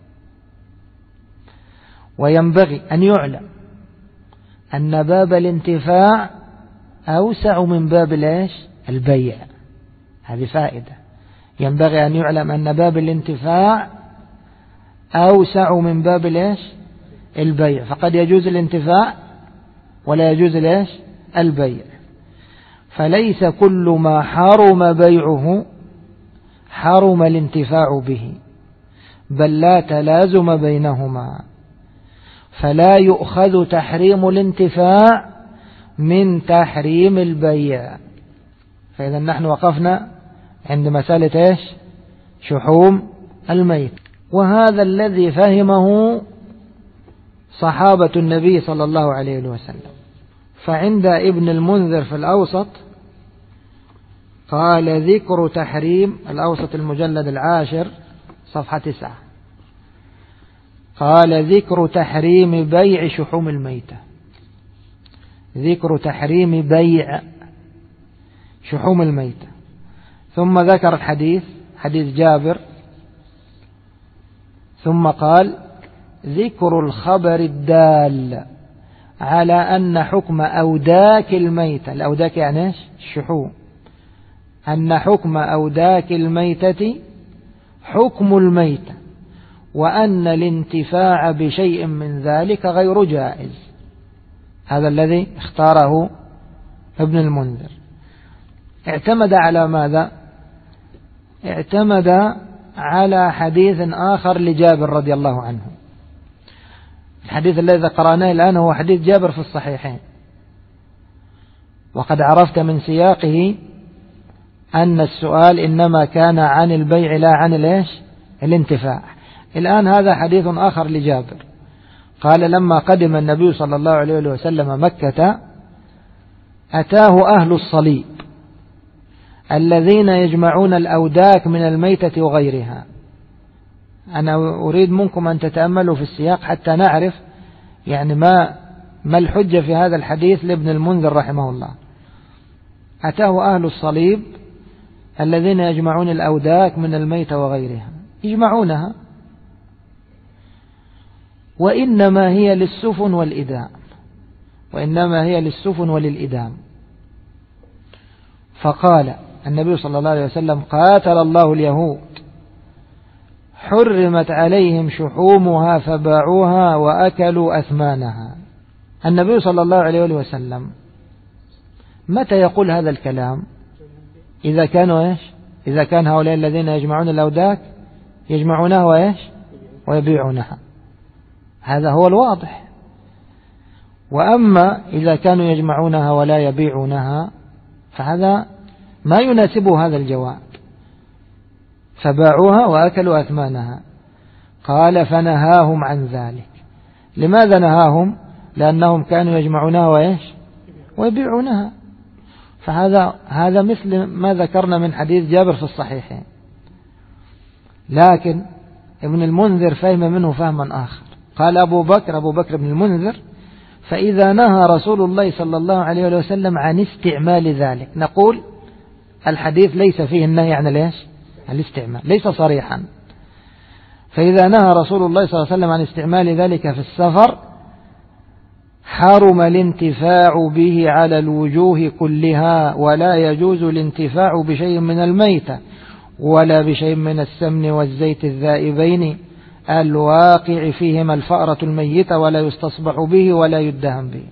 وينبغي أن يعلم أن باب الانتفاع أوسع من باب البيع. هذه فائدة. ينبغي أن يعلم أن باب الانتفاع أوسع من باب البيع، فقد يجوز الانتفاع ولا يجوز البيع. فليس كل ما حرم بيعه حرم الانتفاع به، بل لا تلازم بينهما، فلا يؤخذ تحريم الانتفاع من تحريم البيع. فإذا نحن وقفنا عند مسألة شحوم الميت، وهذا الذي فهمه صحابة النبي صلى الله عليه وسلم. فعند ابن المنذر في الأوسط قال ذكر تحريم الأوسط المجلد 10 صفحة 9، قال ذكر تحريم بيع شحوم الميتة، ذكر تحريم بيع شحوم الميتة. ثم ذكر الحديث، حديث جابر، ثم قال ذكر الخبر الدال على أن حكم أوداك الميتة، الأوداك يعني الشحوم، أن حكم أوداك الميتة حكم الميتة، وأن الانتفاع بشيء من ذلك غير جائز. هذا الذي اختاره ابن المنذر. اعتمد على ماذا؟ اعتمد على حديث آخر لجابر رضي الله عنه. الحديث الذي قرأناه الآن هو حديث جابر في الصحيحين، وقد عرفت من سياقه أن السؤال إنما كان عن البيع لا عن الانتفاع. الآن هذا حديث آخر لجابر، قال لما قدم النبي صلى الله عليه وسلم مكة أتاه أهل الصليب الذين يجمعون الأوداك من الميتة وغيرها. أنا أريد منكم أن تتأملوا في السياق حتى نعرف يعني ما الحجة في هذا الحديث لابن المنذر رحمه الله. أتاه أهل الصليب الذين يجمعون الأوداك من الميتة وغيرها، يجمعونها وإنما هي للسفن والإدام، وإنما هي للسفن وللإدام. فقال النبي صلى الله عليه وسلم قاتل الله اليهود حرمت عليهم شحومها فباعوها وأكلوا أثمانها. النبي صلى الله عليه وسلم متى يقول هذا الكلام؟ إذا كانوا إذا كان هؤلاء الذين يجمعون الأوداك يجمعونها ويبيعونها، هذا هو الواضح. وأما إذا كانوا يجمعونها ولا يبيعونها فهذا ما يناسبه هذا الجواب. فباعوها وأكلوا أثمانها. قال فنهاهم عن ذلك. لماذا نهاهم؟ لأنهم كانوا يجمعونها ويبيعونها. فهذا مثل ما ذكرنا من حديث جابر في الصحيحين. لكن ابن المنذر فهم منه فهما آخر. قال أبو بكر بن المنذر فإذا نهى رسول الله صلى الله عليه وسلم عن استعمال ذلك نقول الحديث ليس فيه النهي عن الاستعمال، ليس صريحا. فإذا نهى رسول الله صلى الله عليه وسلم عن استعمال ذلك في السفر حرم الانتفاع به على الوجوه كلها، ولا يجوز الانتفاع بشيء من الميتة ولا بشيء من السمن والزيت الذائبين الواقع فيهما الفأرة الميتة، ولا يستصبح به ولا يدهن به.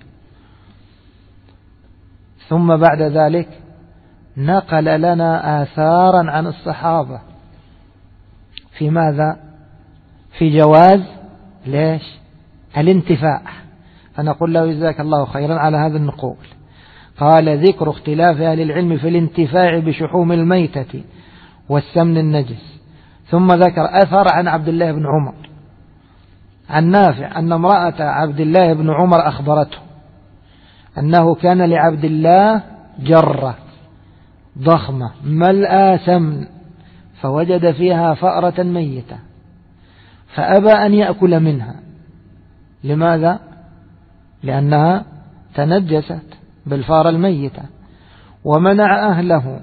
ثم بعد ذلك نقل لنا آثارا عن الصحابة في ماذا؟ في جواز الانتفاع. فنقول له جزاك الله خيرا على هذا النقول. قال: ذكر اختلاف أهل العلم في الانتفاع بشحوم الميتة والسمن النجس. ثم ذكر أثر عن عبد الله بن عمر عن نافع أن امرأة عبد الله بن عمر أخبرته أنه كان لعبد الله جرة ضخمة ملأى سمن، فوجد فيها فأرة ميتة فأبى أن يأكل منها. لماذا؟ لأنها تنجست بالفأرة الميتة، ومنع أهله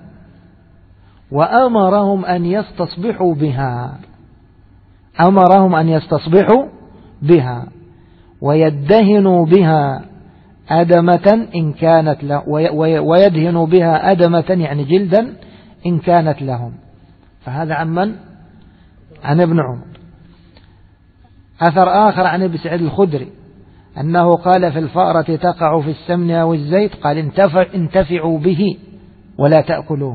وأمرهم أن يستصبحوا بها ويدهنوا بها أدمة إن كانت له، ويدهنوا بها أدمة يعني جلدا إن كانت لهم. فهذا عن من؟ عن ابن عمر. أثر آخر عن ابن سعيد الخدري أنه قال: في الفأرة تقع في السمن أو الزيت، قال: انتفعوا به ولا تأكلوه.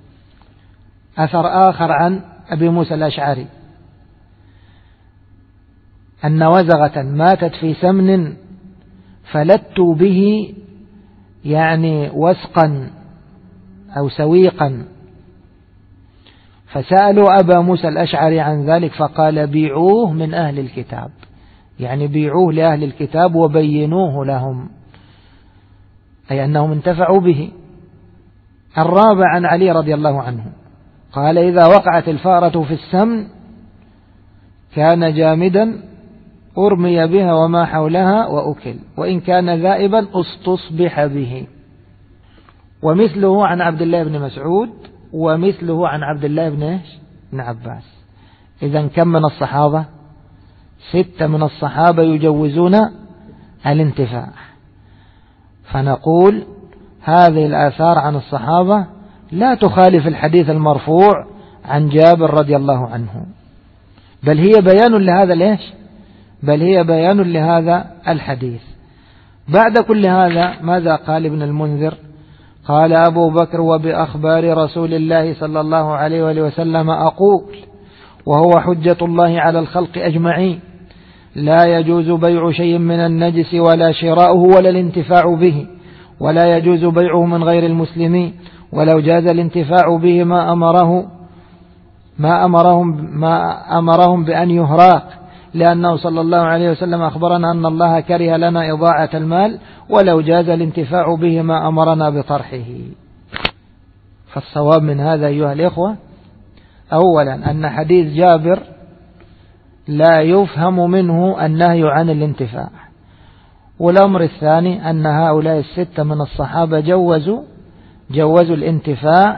أثر آخر عن أبي موسى الأشعري أن وزغة ماتت في سمن فلتوا به يعني وسقا أو سويقا، فسألوا أبا موسى الأشعري عن ذلك فقال: بيعوه من أهل الكتاب، يعني بيعوه لأهل الكتاب وبينوه لهم، أي أنهم انتفعوا به. الرابع عن علي رضي الله عنه قال: إذا وقعت الفأرة في السمن كان جامدا أرمي بها وما حولها وأكل، وإن كان ذائبا استصبح به. ومثله عن عبد الله بن مسعود، ومثله عن عبد الله بن عباس. إذن كم من الصحابة؟ 6 من الصحابة يجوزون الانتفاع. فنقول هذه الآثار عن الصحابة لا تخالف الحديث المرفوع عن جابر رضي الله عنه، بل هي بيان لهذا الحديث. بعد كل هذا ماذا قال ابن المنذر؟ قال: أبو بكر: وبأخبار رسول الله صلى الله عليه وآله وسلم أقول، وهو حجة الله على الخلق أجمعين: لا يجوز بيع شيء من النجس ولا شراؤه ولا الانتفاع به، ولا يجوز بيعه من غير المسلمين، ولو جاز الانتفاع به ما أمرهم بأن يهراق، لأنه صلى الله عليه وسلم أخبرنا أن الله كره لنا إضاعة المال، ولو جاز الانتفاع به ما أمرنا بطرحه. فالصواب من هذا أيها الإخوة أولا أن حديث جابر لا يفهم منه النهي عن الانتفاع، والأمر الثاني أن هؤلاء 6 من الصحابة جوزوا الانتفاع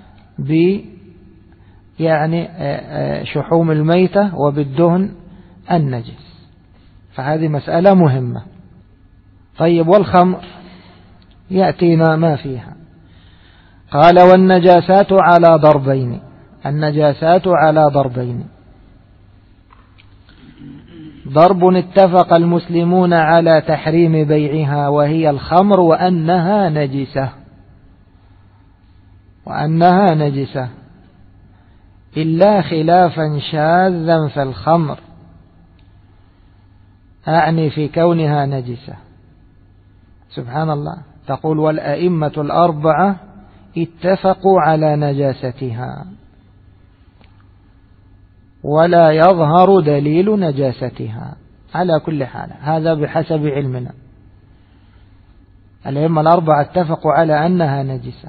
يعني شحوم الميتة وبالدهن النجس. فهذه مسألة مهمة. طيب، والخمر يأتينا ما فيها. قال: والنجاسات على ضربين. النجاسات على ضربين: ضرب اتفق المسلمون على تحريم بيعها وهي الخمر وأنها نجسة إلا خلافا شاذا فالخمر، أعني في كونها نجسة. سبحان الله. تقول: والأئمة الأربعة اتفقوا على نجاستها ولا يظهر دليل نجاستها. على كل حال هذا بحسب علمنا. الأئمة الأربعة اتفقوا على أنها نجسة.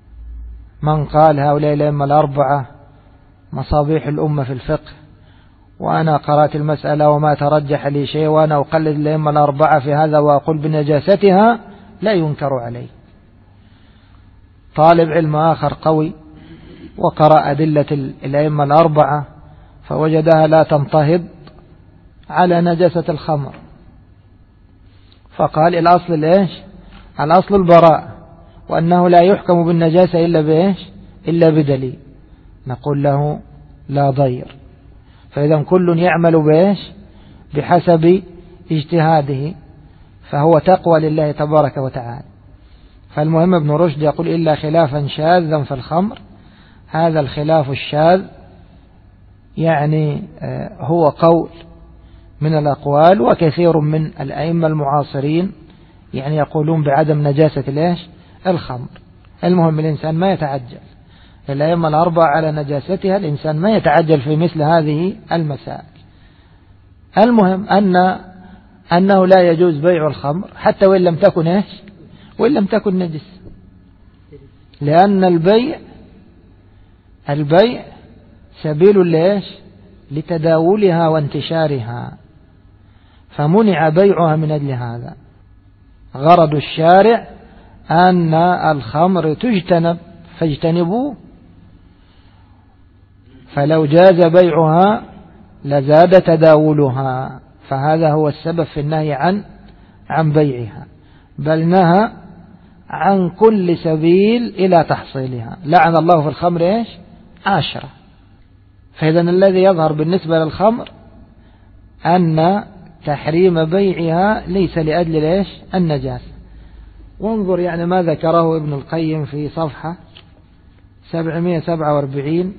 من قال هؤلاء الأئمة الأربعة مصابيح الأمة في الفقه وأنا قرأت المسألة وما ترجح لي شيء وأنا أقلد الأئمة الأربعة في هذا وأقول بنجاستها، لا ينكر عليه. طالب علم آخر قوي وقرأ أدلة الأئمة الأربعة فوجدها لا تنتهض على نجاسة الخمر، فقال الأصل ليش؟ الأصل البراء، وأنه لا يحكم بالنجاسة إلا بإيش؟ إلا بدليل. نقول له لا ضير. فإذا كل يعمل بإيش؟ بحسب اجتهاده، فهو تقوى لله تبارك وتعالى. فالمهم ابن رشد يقول إلا خلافا شاذا في الخمر. هذا الخلاف الشاذ يعني هو قول من الأقوال، وكثير من الأئمة المعاصرين يعني يقولون بعدم نجاسة ليش؟ الخمر. المهم الإنسان ما يتعجل، الأئمة الأربعة على نجاستها، الإنسان ما يتعجل في مثل هذه المسائل. المهم أنه لا يجوز بيع الخمر حتى وإن لم تكن إيش؟ وإن لم تكن نجس، لأن البيع سبيل ليش؟ لتداولها وانتشارها، فمنع بيعها من أجل هذا. غرض الشارع أن الخمر تجتنب فاجتنبوه، فلو جاز بيعها لزاد تداولها، فهذا هو السبب في النهي عن بيعها، بل نهى عن كل سبيل إلى تحصيلها. لعن الله في الخمر إيش؟ 10. فإذا الذي يظهر بالنسبة للخمر أن تحريم بيعها ليس لأجل إيش؟ النجاسة. وانظر يعني ما ذكره ابن القيم في صفحة 747،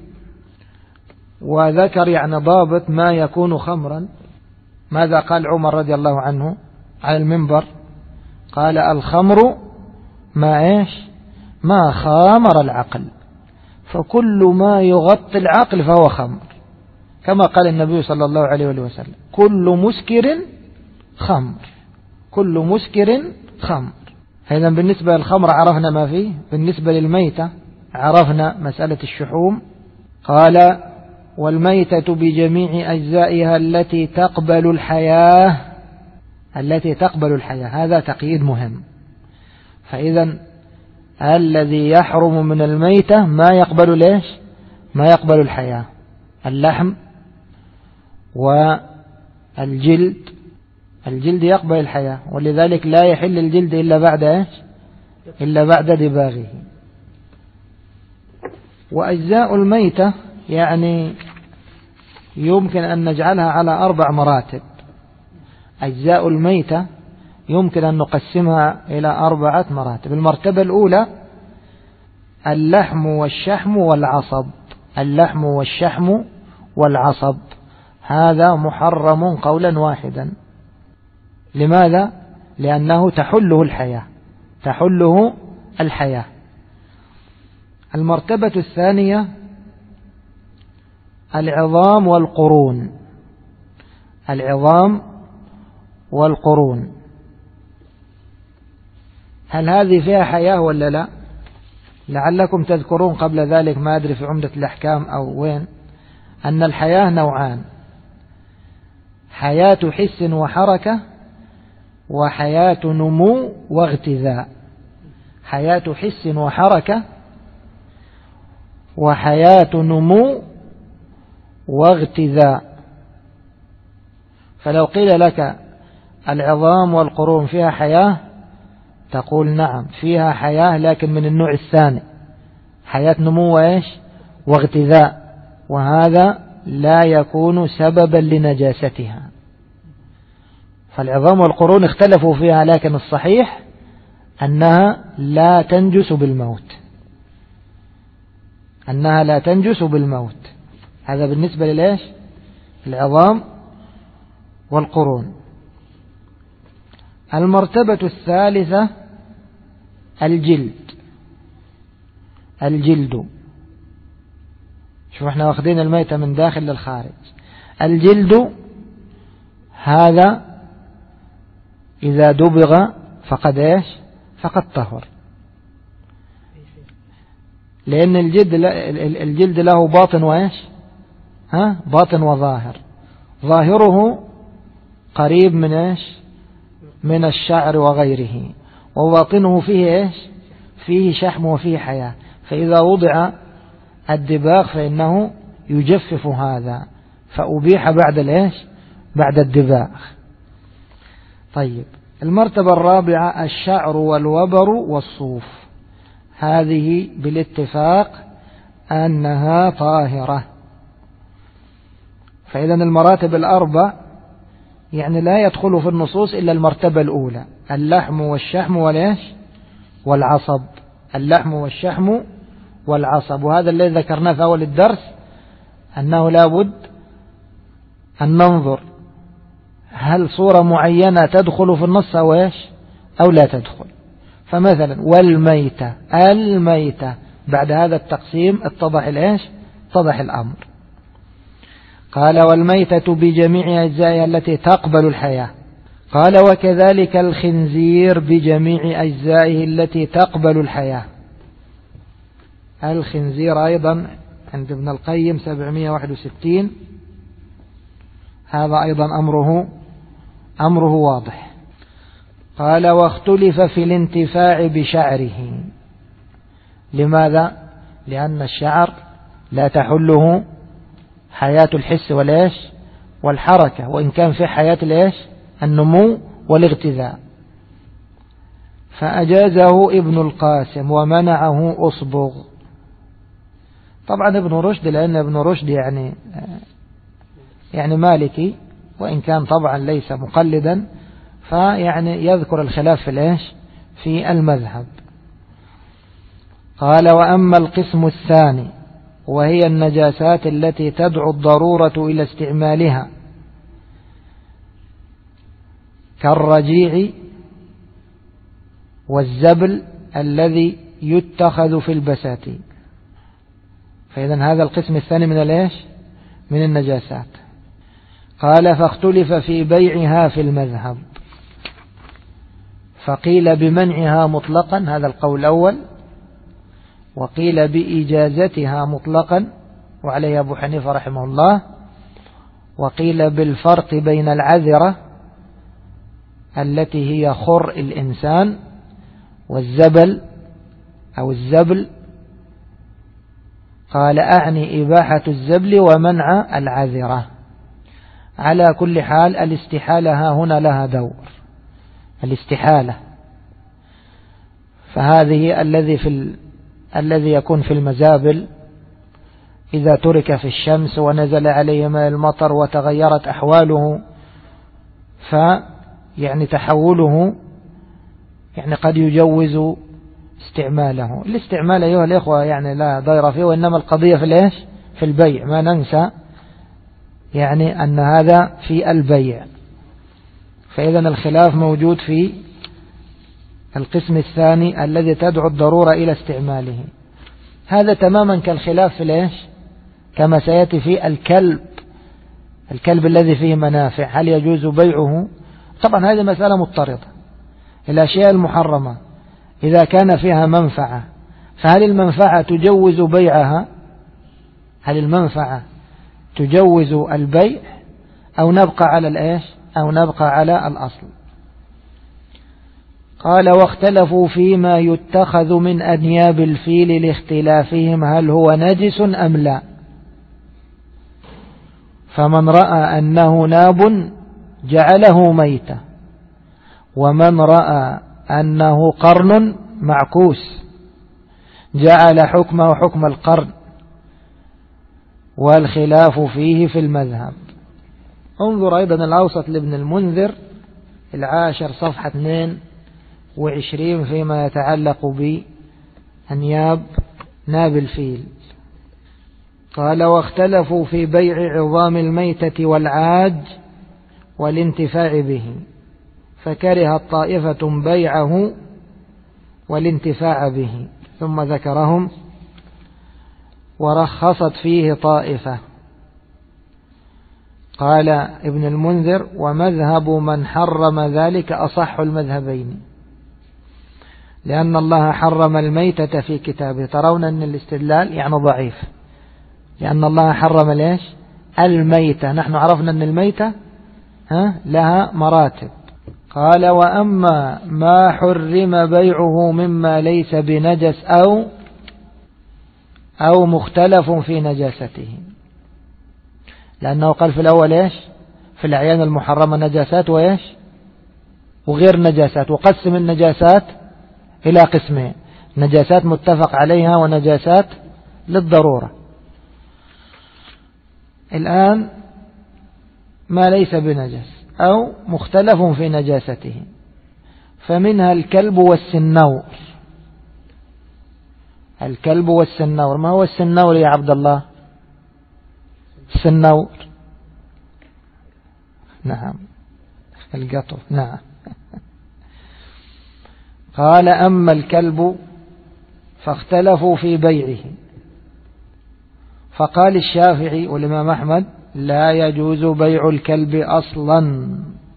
وذكر يعني ضابط ما يكون خمرا. ماذا قال عمر رضي الله عنه على المنبر؟ قال الخمر ما إيش؟ ما خامر العقل، فكل ما يغطي العقل فهو خمر، كما قال النبي صلى الله عليه وسلم كل مسكر خمر، كل مسكر خمر. إذا بالنسبة للخمر عرفنا ما فيه. بالنسبة للميتة عرفنا مسألة الشحوم. قال والميتة بجميع أجزائها التي تقبل الحياة، التي تقبل الحياة، هذا تقييد مهم. فإذا الذي يحرم من الميتة ما يقبل ليش؟ ما يقبل الحياة، اللحم والجلد. الجلد يقبل الحياة، ولذلك لا يحل الجلد إلا بعد إيش؟ إلا بعد دباغه. وأجزاء الميتة يعني يمكن أن نجعلها على 4 مراتب. أجزاء الميتة يمكن أن نقسمها إلى 4 مراتب. المرتبة الأولى اللحم والشحم والعصب. اللحم والشحم والعصب هذا محرم قولا واحدا. لماذا؟ لأنه تحله الحياة، تحله الحياة. المرتبة الثانية العظام والقرون. العظام والقرون هل هذه فيها حياة ولا لا؟ لعلكم تذكرون قبل ذلك، ما أدري في عمدة الأحكام أو وين، أن الحياة نوعان: حياة حس وحركة، وحياة نمو واغتذاء. حياة حس وحركة، وحياة نمو واغتذاء. فلو قيل لك العظام والقرون فيها حياة، تقول نعم فيها حياة، لكن من النوع الثاني، حياة نمو وإيش؟ واغتذاء، وهذا لا يكون سببا لنجاستها. فالعظام والقرون اختلفوا فيها، لكن الصحيح أنها لا تنجس بالموت، أنها لا تنجس بالموت. هذا بالنسبة للإيش؟ العظام والقرون. المرتبة الثالثة الجلد. الجلد، شوف احنا واخدين الميتة من داخل للخارج. الجلد هذا إذا دبغ فقد إيش؟ فقد طهر، لأن الجلد له باطن وإيش؟ باطن وظاهر. ظاهره قريب من إيش؟ من الشعر وغيره، وباطنه فيه إيش؟ فيه شحم وفيه حياة، فإذا وضع الدباغ فإنه يجفف هذا، فأبيح بعد الإيش؟ بعد الدباغ. طيب، المرتبة الرابعة الشعر والوبر والصوف، هذه بالاتفاق أنها طاهرة. فإذا المراتب الأربع يعني لا يدخل في النصوص إلا المرتبة الأولى، اللحم والشحم والإيش؟ والعصب، اللحم والشحم والعصب. وهذا الذي ذكرناه في أول الدرس، أنه لا بد أن ننظر هل صورة معينة تدخل في النص أو إيش؟ أو لا تدخل. فمثلا والميتة، الميتة بعد هذا التقسيم اتضح الإيش؟ اتضح الأمر. قال والميتة بجميع أجزائها التي تقبل الحياة. قال وكذلك الخنزير بجميع أجزائه التي تقبل الحياة. الخنزير أيضا عند ابن القيم 761، هذا أيضا أمره واضح. قال واختلف في الانتفاع بشعره. لماذا؟ لأن الشعر لا تحله حياة الحس والإيش؟ والحركة، وإن كان في حياة الإيش؟ النمو والاغتذاء. فأجازه ابن القاسم ومنعه أصبغ. طبعا ابن رشد، لأن ابن رشد يعني مالكي، وإن كان طبعا ليس مقلدا، فيعني يذكر الخلاف في الإيش؟ في المذهب. قال وأما القسم الثاني وهي النجاسات التي تدعو الضرورة إلى استعمالها كالرجيع والزبل الذي يتخذ في البساتين. فإذا هذا القسم الثاني من الإيش؟ من النجاسات. قال فاختلف في بيعها في المذهب، فقيل بمنعها مطلقا، هذا القول الأول، وقيل بإجازتها مطلقا وعليه أبو حنيفة رحمه الله، وقيل بالفرق بين العذرة التي هي خر الإنسان والزبل أو الزبل. قال أعني إباحة الزبل ومنع العذرة. على كل حال الاستحالة هنا لها دور، الاستحالة، فهذه الذي يكون في المزابل إذا ترك في الشمس ونزل عليه ماء المطر وتغيرت أحواله، فيعني تحوله يعني قد يجوز استعماله. الاستعمال أيها الإخوة يعني لا ضير فيه، وإنما القضية في الإيش؟ في البيع. ما ننسى يعني أن هذا في البيع. فإذا الخلاف موجود في القسم الثاني الذي تدعو الضرورة إلى استعماله. هذا تماما كالخلاف في الإيش؟ كما سيأتي في الكلب الذي فيه منافع، هل يجوز بيعه؟ طبعا هذه مسألة مضطردة. الأشياء المحرمة إذا كان فيها منفعة، فهل المنفعة تجوز بيعها؟ هل المنفعة تجوز البيع أو نبقى على الإيش؟ أو نبقى على الأصل؟ قال واختلفوا فيما يتخذ من أنياب الفيل لاختلافهم هل هو نجس أم لا. فمن رأى أنه ناب جعله ميتة، ومن رأى أنه قرن معكوس جعل حكمه حكم القرن، والخلاف فيه في المذهب. انظر أيضا الأوسط لابن المنذر 10 صفحة 22 فيما يتعلق بأنياب ناب الفيل. قال واختلفوا في بيع عظام الميتة والعاج والانتفاع به، فكره طائفة بيعه والانتفاع به، ثم ذكرهم ورخصت فيه طائفة. قال ابن المنذر ومذهب من حرم ذلك أصح المذهبين، لأن الله حرم الميتة في كتابه. ترون أن الاستدلال يعني ضعيف، لأن الله حرم ليش الميتة. نحن عرفنا أن الميتة لها مراتب. قال وأما ما حرم بيعه مما ليس بنجس أو مختلف في نجاسته، لأنه قال في الأول إيش؟ في الأعيان المحرمة نجاسات وإيش؟ وغير نجاسات، وقسم النجاسات إلى قسمين: نجاسات متفق عليها ونجاسات للضرورة. الآن ما ليس بنجس أو مختلف في نجاسته، فمنها الكلب والسنور. الكلب والسنور. ما هو السنور يا عبد الله؟ السنور نعم القطو نعم. قال أما الكلب فاختلفوا في بيعه، فقال الشافعي والإمام أحمد لا يجوز بيع الكلب أصلا.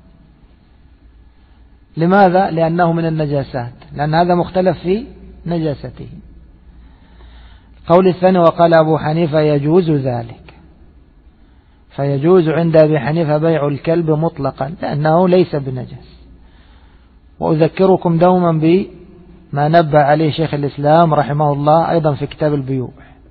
لماذا؟ لأنه من النجاسات، لأن هذا مختلف في نجاسته. القول الثاني وقال أبو حنيفة يجوز ذلك، فيجوز عند أبي حنيفة بيع الكلب مطلقا لأنه ليس بنجس. وأذكركم دوما بما نبه عليه شيخ الإسلام رحمه الله أيضا في كتاب البيوع،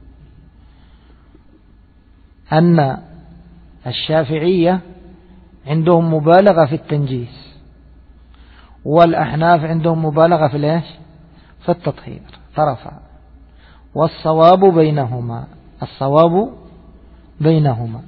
أن الشافعية عندهم مبالغة في التنجيس، والأحناف عندهم مبالغة في الإيش؟ في التطهير طرفا، والصواب بينهما. الصواب بينهما.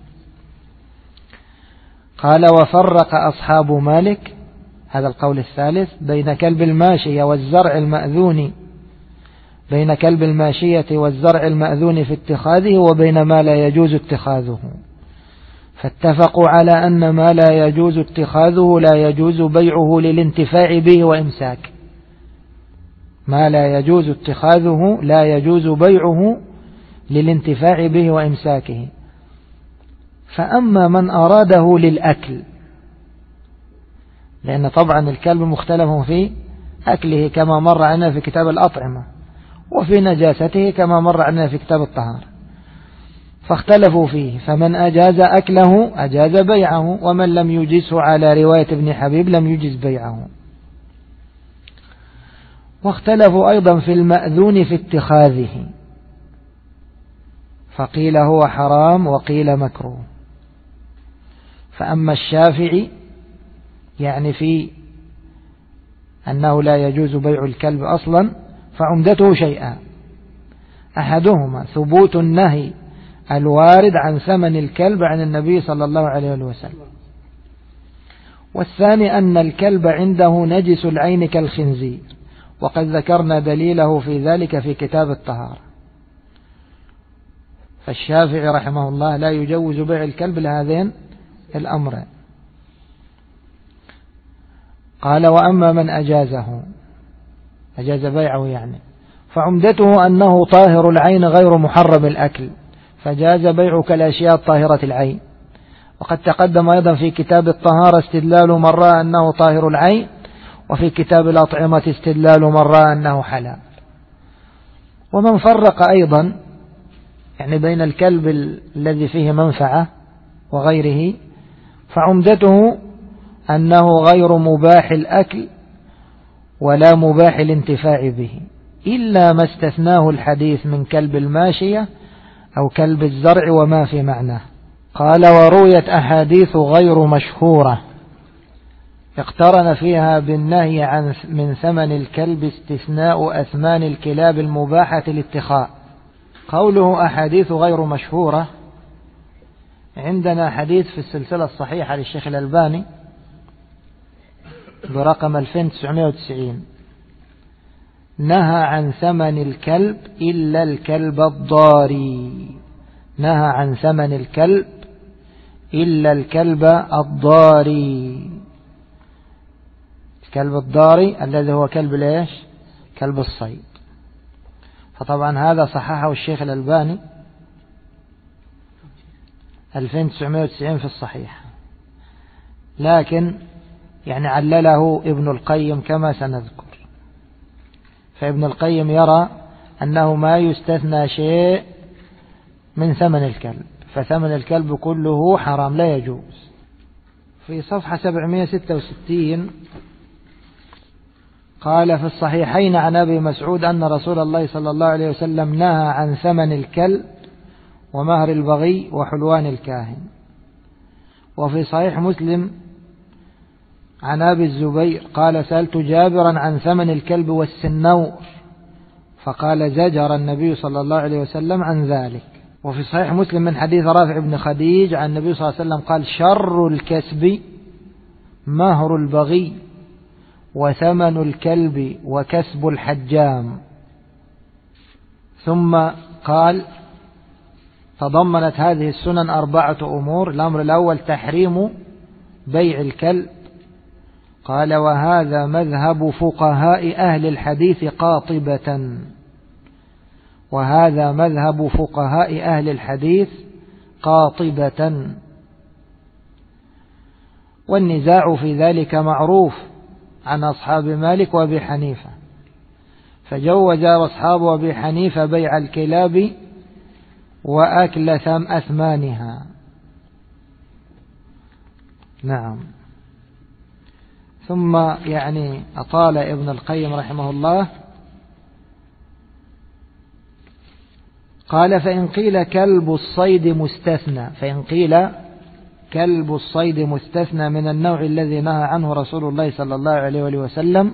قال وفرق أصحاب مالك، هذا القول الثالث، بين كلب الماشية والزرع المأذون، بين كلب الماشية والزرع المأذون في اتخاذه وبين ما لا يجوز اتخاذه، فاتفقوا على أن ما لا يجوز اتخاذه لا يجوز بيعه للانتفاع به وإمساك. ما لا يجوز اتخاذه لا يجوز بيعه للانتفاع به وإمساكه. فأما من أراده للأكل، لأن طبعا الكلب مختلف في أكله كما مر عنا في كتاب الأطعمة، وفي نجاسته كما مر عنا في كتاب الطهارة، فاختلفوا فيه، فمن أجاز أكله أجاز بيعه، ومن لم يجزه على رواية ابن حبيب لم يجز بيعه. واختلفوا أيضا في المأذون في اتخاذه، فقيل هو حرام وقيل مكروه. فأما الشافعي يعني في أنه لا يجوز بيع الكلب أصلا، فعمدته شيئان: أحدهما ثبوت النهي الوارد عن ثمن الكلب عن النبي صلى الله عليه وسلم، والثاني أن الكلب عنده نجس العين كالخنزير، وقد ذكرنا دليله في ذلك في كتاب الطهارة. فالشافعي رحمه الله لا يجوز بيع الكلب لهذين الأمرين. قال وأما من أجازه، أجاز بيعه يعني، فعمدته أنه طاهر العين غير محرم الأكل، فجاز بيع كالأشياء الطاهرة العين. وقد تقدم أيضا في كتاب الطهارة استدلال من رأى أنه طاهر العين، وفي كتاب الأطعمة استدلال من رأى أنه حلال. ومن فرق أيضا يعني بين الكلب الذي فيه منفعة وغيره، فعمدته أنه غير مباح الأكل ولا مباح الانتفاع به، إلا ما استثناه الحديث من كلب الماشية أو كلب الزرع وما في معناه. قال ورويت أحاديث غير مشهورة اقترن فيها بالنهي عن من ثمن الكلب استثناء أثمان الكلاب المباحة للاتخاء. قوله أحاديث غير مشهورة، عندنا حديث في السلسلة الصحيحة للشيخ الألباني برقم 2990 نهى عن ثمن الكلب إلا الكلب الضاري. نهى عن ثمن الكلب إلا الكلب الضاري. الكلب الضاري الذي هو كلب ليش؟ كلب الصيد. فطبعا هذا صححه الشيخ الألباني 2990 في الصحيح، لكن يعني علله ابن القيم كما سنذكر. فابن القيم يرى أنه ما يستثنى شيء من ثمن الكلب، فثمن الكلب كله حرام لا يجوز. في صفحة 766 قال: في الصحيحين عن أبي مسعود أن رسول الله صلى الله عليه وسلم نهى عن ثمن الكلب ومهر البغي وحلوان الكاهن. وفي صحيح مسلم عن أبي الزبير قال: سألت جابرا عن ثمن الكلب والسنور فقال: زجر النبي صلى الله عليه وسلم عن ذلك. وفي صحيح مسلم من حديث رافع بن خديج عن النبي صلى الله عليه وسلم قال: شر الكسب مهر البغي وثمن الكلب وكسب الحجام. ثم قال: تضمنت هذه السنن 4 أمور. الأمر الأول تحريم بيع الكلب. قال: وهذا مذهب فقهاء أهل الحديث قاطبة. وهذا مذهب فقهاء أهل الحديث قاطبة. والنزاع في ذلك معروف عن أصحاب مالك وأبي حنيفة، فجوز أصحاب أبي حنيفة بيع الكلاب وأكل أثمانها. نعم. ثم أطال ابن القيم رحمه الله قال: فإن قيل كلب الصيد مستثنى، فإن قيل كلب الصيد مستثنى من النوع الذي نهى عنه رسول الله صلى الله عليه وسلم،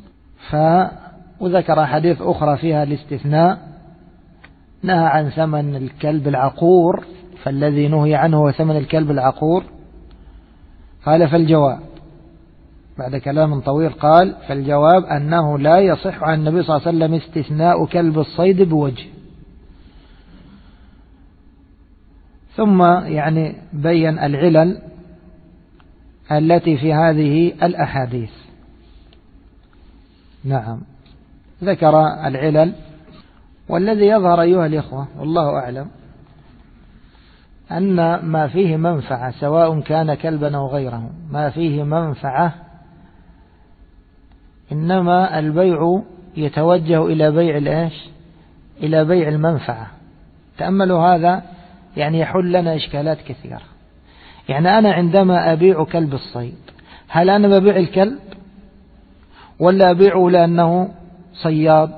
وذكر حديث أخرى فيها الاستثناء، نهى عن ثمن الكلب العقور، فالذي نهي عنه هو ثمن الكلب العقور. قال: فالجواب، بعد كلام طويل قال: فالجواب أنه لا يصح عن النبي صلى الله عليه وسلم استثناء كلب الصيد بوجه. ثم بين العلل التي في هذه الأحاديث. نعم، ذكر العلل. والذي يظهر أيها الإخوة والله أعلم أن ما فيه منفعة سواء كان كلبا أو غيره، ما فيه منفعة إنما البيع يتوجه إلى بيع إلى بيع المنفعة. تأملوا هذا يحل لنا إشكالات كثيرة. أنا عندما أبيع كلب الصيد، هل أنا ببيع الكلب ولا أبيعه لأنه صياد؟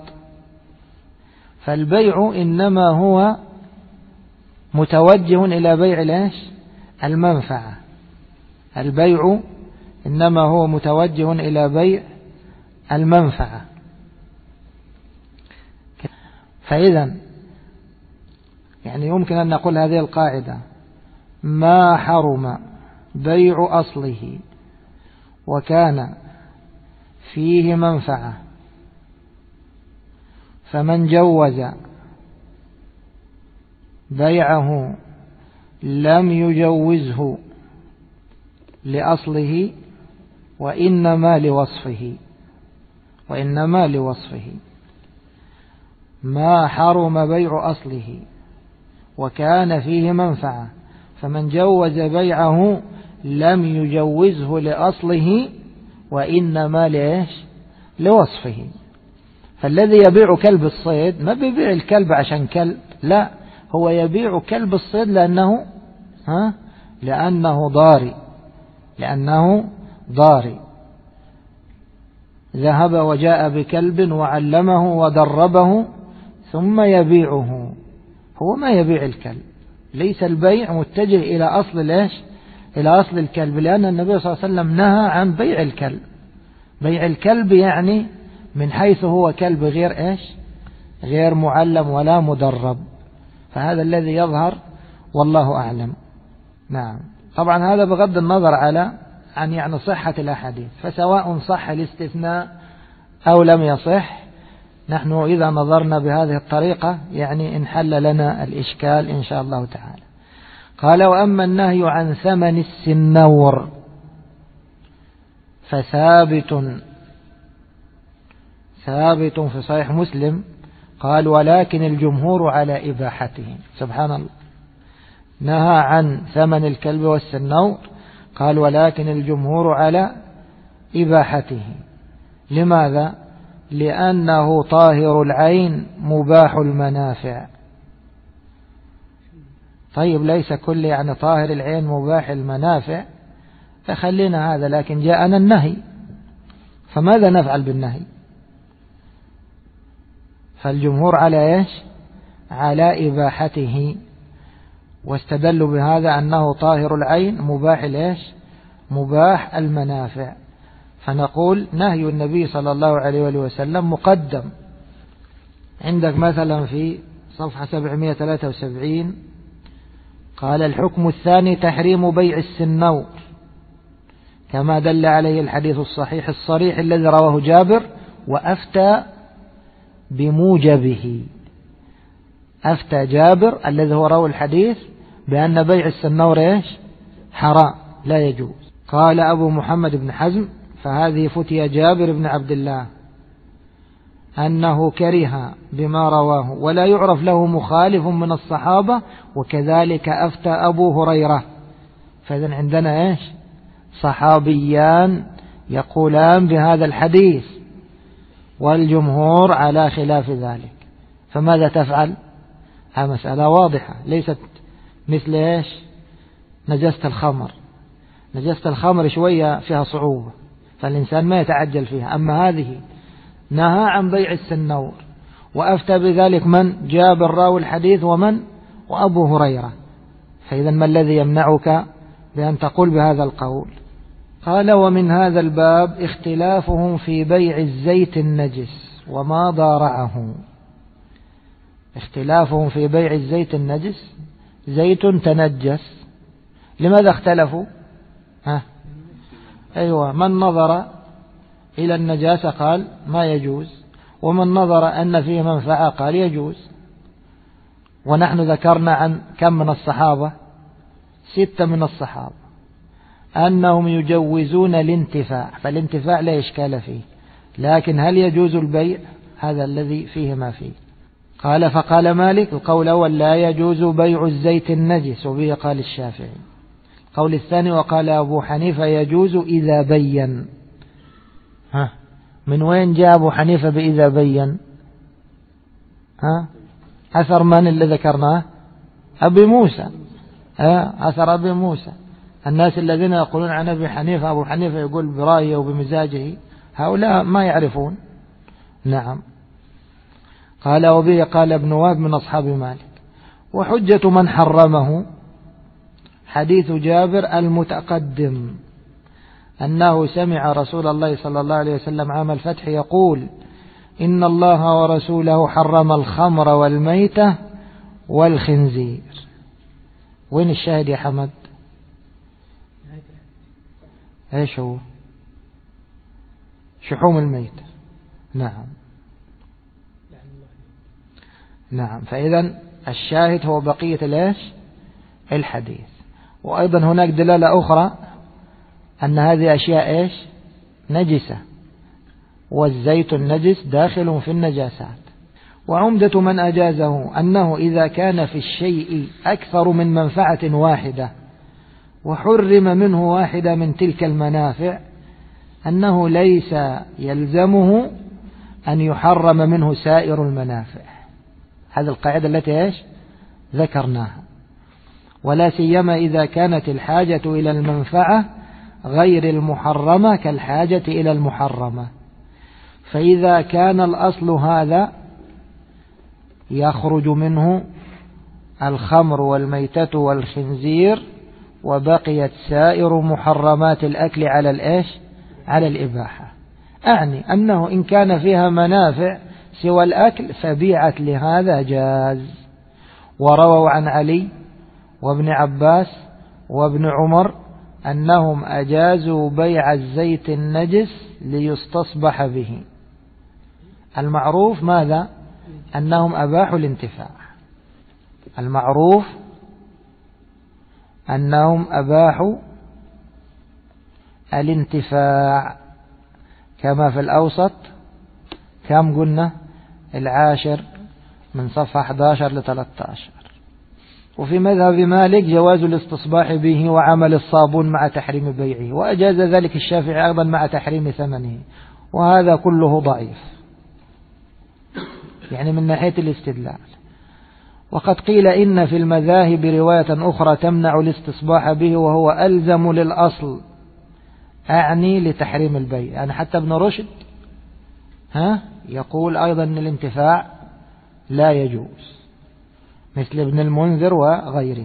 فالبيع إنما هو متوجه إلى بيع المنفعة. البيع إنما هو متوجه إلى بيع المنفعة. فإذا يمكن أن نقول هذه القاعدة: ما حرم بيع أصله وكان فيه منفعة فمن جوز بيعه لم يجوزه لأصله وإنما لوصفه. ما حرم بيع أصله وكان فيه منفعة فمن جوز بيعه لم يجوزه لأصله وإنما لوصفه. فالذي يبيع كلب الصيد ما بيبيع الكلب عشان كلب، لا، هو يبيع كلب الصيد لأنه ضاري، ذهب وجاء بكلب وعلمه ودربه ثم يبيعه. هو ما يبيع الكلب، ليس البيع متجه إلى أصل الكلب، لأن النبي صلى الله عليه وسلم نهى عن بيع الكلب. بيع الكلب من حيث هو كلب غير معلم ولا مدرب. فهذا الذي يظهر والله أعلم. نعم، طبعا هذا بغض النظر عن صحة الأحاديث، فسواء صح الاستثناء أو لم يصح، نحن إذا نظرنا بهذه الطريقة انحل لنا الإشكال إن شاء الله تعالى. قال: وأما النهي عن ثمن السنور فثابت في صحيح مسلم. قال: ولكن الجمهور على إباحته. سبحان الله، نهى عن ثمن الكلب والسنور، قال: ولكن الجمهور على إباحته. لماذا؟ لأنه طاهر العين مباح المنافع. طيب ليس كل يعني طاهر العين مباح المنافع، فخلينا هذا، لكن جاءنا النهي، فماذا نفعل بالنهي؟ فالجمهور على إيش؟ على إباحته، واستدلوا بهذا أنه طاهر العين مباح الإيش؟ مباح المنافع. فنقول نهي النبي صلى الله عليه وسلم مقدم. عندك مثلا في صفحة 773 قال: الحكم الثاني تحريم بيع السنور كما دل عليه الحديث الصحيح الصريح الذي رواه جابر وأفتى بموجبه. أفتى جابر الذي هو روى الحديث بأن بيع السنور إيش؟ حرام لا يجوز. قال أبو محمد بن حزم: فهذه فتي جابر بن عبد الله أنه كره بما رواه ولا يعرف له مخالف من الصحابة، وكذلك أفتى أبو هريرة. فإذن عندنا إيش؟ صحابيان يقولان بهذا الحديث، والجمهور على خلاف ذلك. فماذا تفعل؟ مسألة واضحة، ليست مثل إيش؟ نجاسة الخمر. نجاسة الخمر شوية فيها صعوبة، فالإنسان ما يتعجل فيها. أما هذه نهى عن بيع السنور، وأفتى بذلك من؟ جابر راوي الحديث، ومن؟ وأبو هريرة. فإذا ما الذي يمنعك بأن تقول بهذا القول؟ قال: ومن هذا الباب اختلافهم في بيع الزيت النجس وما ضارعه. اختلافهم في بيع الزيت النجس، زيت تنجس، لماذا اختلفوا؟ أيوة، من نظر إلى النجاسة قال ما يجوز، ومن نظر أن فيه منفعة قال يجوز. ونحن ذكرنا عن كم من الصحابة؟ 6 من الصحابة أنهم يجوزون الانتفاع، فالانتفاع لا إشكال فيه، لكن هل يجوز البيع؟ هذا الذي فيه ما فيه. قال: فقال مالك: القول الأول لا يجوز بيع الزيت النجس، وبه قال الشافعي. القول الثاني وقال أبو حنيفة: يجوز إذا بين. من وين جاء أبو حنيفة بإذا بين؟ أثر من اللي ذكرناه؟ أبي موسى. أثر أبي موسى. الناس الذين يقولون عن أبي حنيفة أبو حنيفة يقول برأيه وبمزاجه، هؤلاء ما يعرفون. نعم. قال: وبه قال ابن وهب من أصحاب مالك. وحجة من حرمه حديث جابر المتقدم أنه سمع رسول الله صلى الله عليه وسلم عام الفتح يقول: إن الله ورسوله حرم الخمر والميتة والخنزير. وين الشاهد يا حمد؟ ايش هو؟ شحوم الميتة. نعم. فإذا الشاهد هو بقية الايش؟ الحديث. وأيضا هناك دلالة أخرى أن هذه أشياء ايش؟ نجسة، والزيت النجس داخل في النجاسات. وعمدة من أجازه أنه إذا كان في الشيء أكثر من منفعة واحدة وحرم منه واحدة من تلك المنافع أنه ليس يلزمه أن يحرم منه سائر المنافع. هذه القاعدة التي ايش؟ ذكرناها. ولا سيما إذا كانت الحاجة إلى المنفعة غير المحرمة كالحاجة إلى المحرمة. فإذا كان الأصل هذا يخرج منه الخمر والميتة والخنزير، وبقيت سائر محرمات الأكل على الإيش؟ على الإباحة. أعني أنه إن كان فيها منافع سوى الأكل فبيعت لهذا جاز. ورووا عن علي وابن عباس وابن عمر أنهم أجازوا بيع الزيت النجس ليستصبح به. المعروف ماذا؟ أنهم أباحوا الانتفاع. المعروف أنهم أباحوا الانتفاع، كما في الأوسط كم قلنا؟ 10 من صفحة 11 ل 13. وفي مذهب مالك جواز الاستصباح به وعمل الصابون مع تحريم بيعه، وأجاز ذلك الشافعي أيضا مع تحريم ثمنه. وهذا كله ضعيف يعني من ناحية الاستدلال. وقد قيل إن في المذاهب رواية أخرى تمنع الاستصباح به وهو ألزم للأصل، أعني لتحريم البيع. يعني حتى ابن رشد يقول أيضا أن الانتفاع لا يجوز، مثل ابن المنذر وغيره.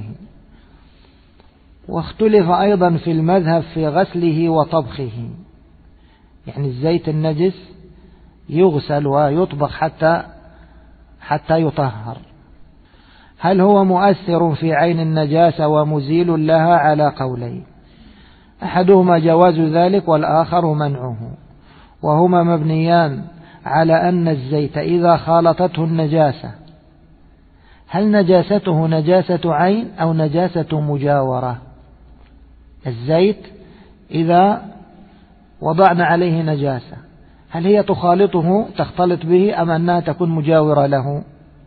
واختلف أيضا في المذهب في غسله وطبخه، يعني الزيت النجس يغسل ويطبخ حتى يطهر، هل هو مؤثر في عين النجاسة ومزيل لها؟ على قولين، أحدهما جواز ذلك والآخر منعه، وهما مبنيان على أن الزيت إذا خالطته النجاسة، هل نجاسته نجاسة عين أو نجاسة مجاورة؟ الزيت إذا وضعنا عليه نجاسة هل هي تخالطه تختلط به أم أنها تكون مجاورة له؟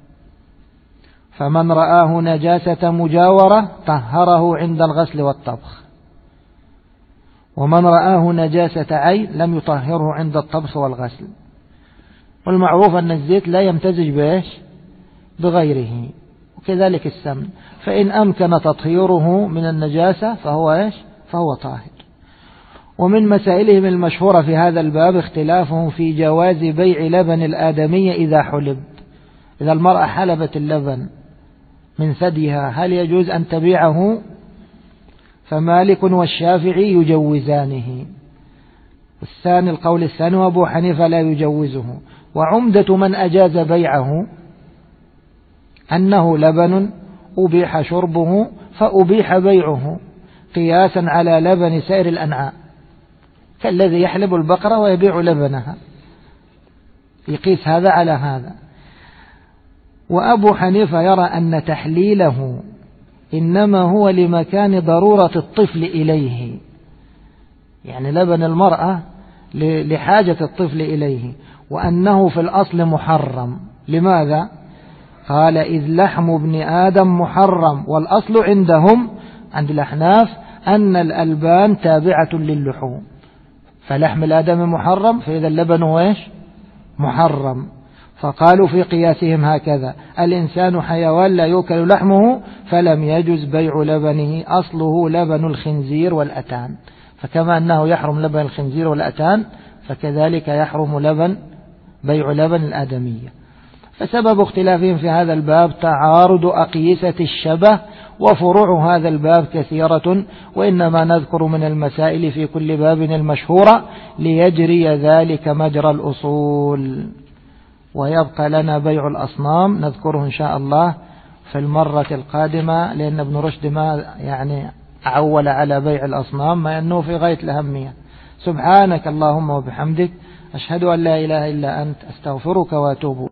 فمن رآه نجاسة مجاورة طهره عند الغسل والطبخ، ومن رآه نجاسة عين لم يطهره عند الطبخ والغسل. والمعروف أن الزيت لا يمتزج بغيره، وكذلك السمن، فإن أمكن تطهيره من النجاسة فهو طاهر. ومن مسائلهم المشهورة في هذا الباب اختلافهم في جواز بيع لبن الآدمية إذا حلب. إذا المرأة حلبت اللبن من ثديها هل يجوز أن تبيعه؟ فمالك والشافعي يجوزانه، القول الثاني وأبو حنيفة لا يجوزه. وعمدة من أجاز بيعه أنه لبن أبيح شربه فأبيح بيعه، قياسا على لبن سائر الأنعام، كالذي يحلب البقرة ويبيع لبنها، يقيس هذا على هذا. وأبو حنيفة يرى أن تحليله إنما هو لمكان ضرورة الطفل إليه، يعني لبن المرأة لحاجة الطفل إليه، وأنه في الأصل محرم. لماذا؟ قال إذ لحم ابن آدم محرم، والأصل عندهم عند الأحناف أن الألبان تابعة للحوم، فلحم الآدم محرم، فإذا اللبن محرم. فقالوا في قياسهم هكذا: الإنسان حيوان لا يؤكل لحمه، فلم يجز بيع لبنه، أصله لبن الخنزير والأتان، فكما أنه يحرم لبن الخنزير والأتان فكذلك يحرم بيع لبن الآدمية. فسبب اختلافهم في هذا الباب تعارض أقيسة الشبه، وفروع هذا الباب كثيرة، وإنما نذكر من المسائل في كل باب المشهورة ليجري ذلك مجرى الأصول. ويبقى لنا بيع الأصنام نذكره إن شاء الله في المرة القادمة، لأن ابن رشد ما عول على بيع الأصنام، ما أنه في غاية الأهمية. سبحانك اللهم وبحمدك، أشهد أن لا إله إلا أنت، أستغفرك وأتوب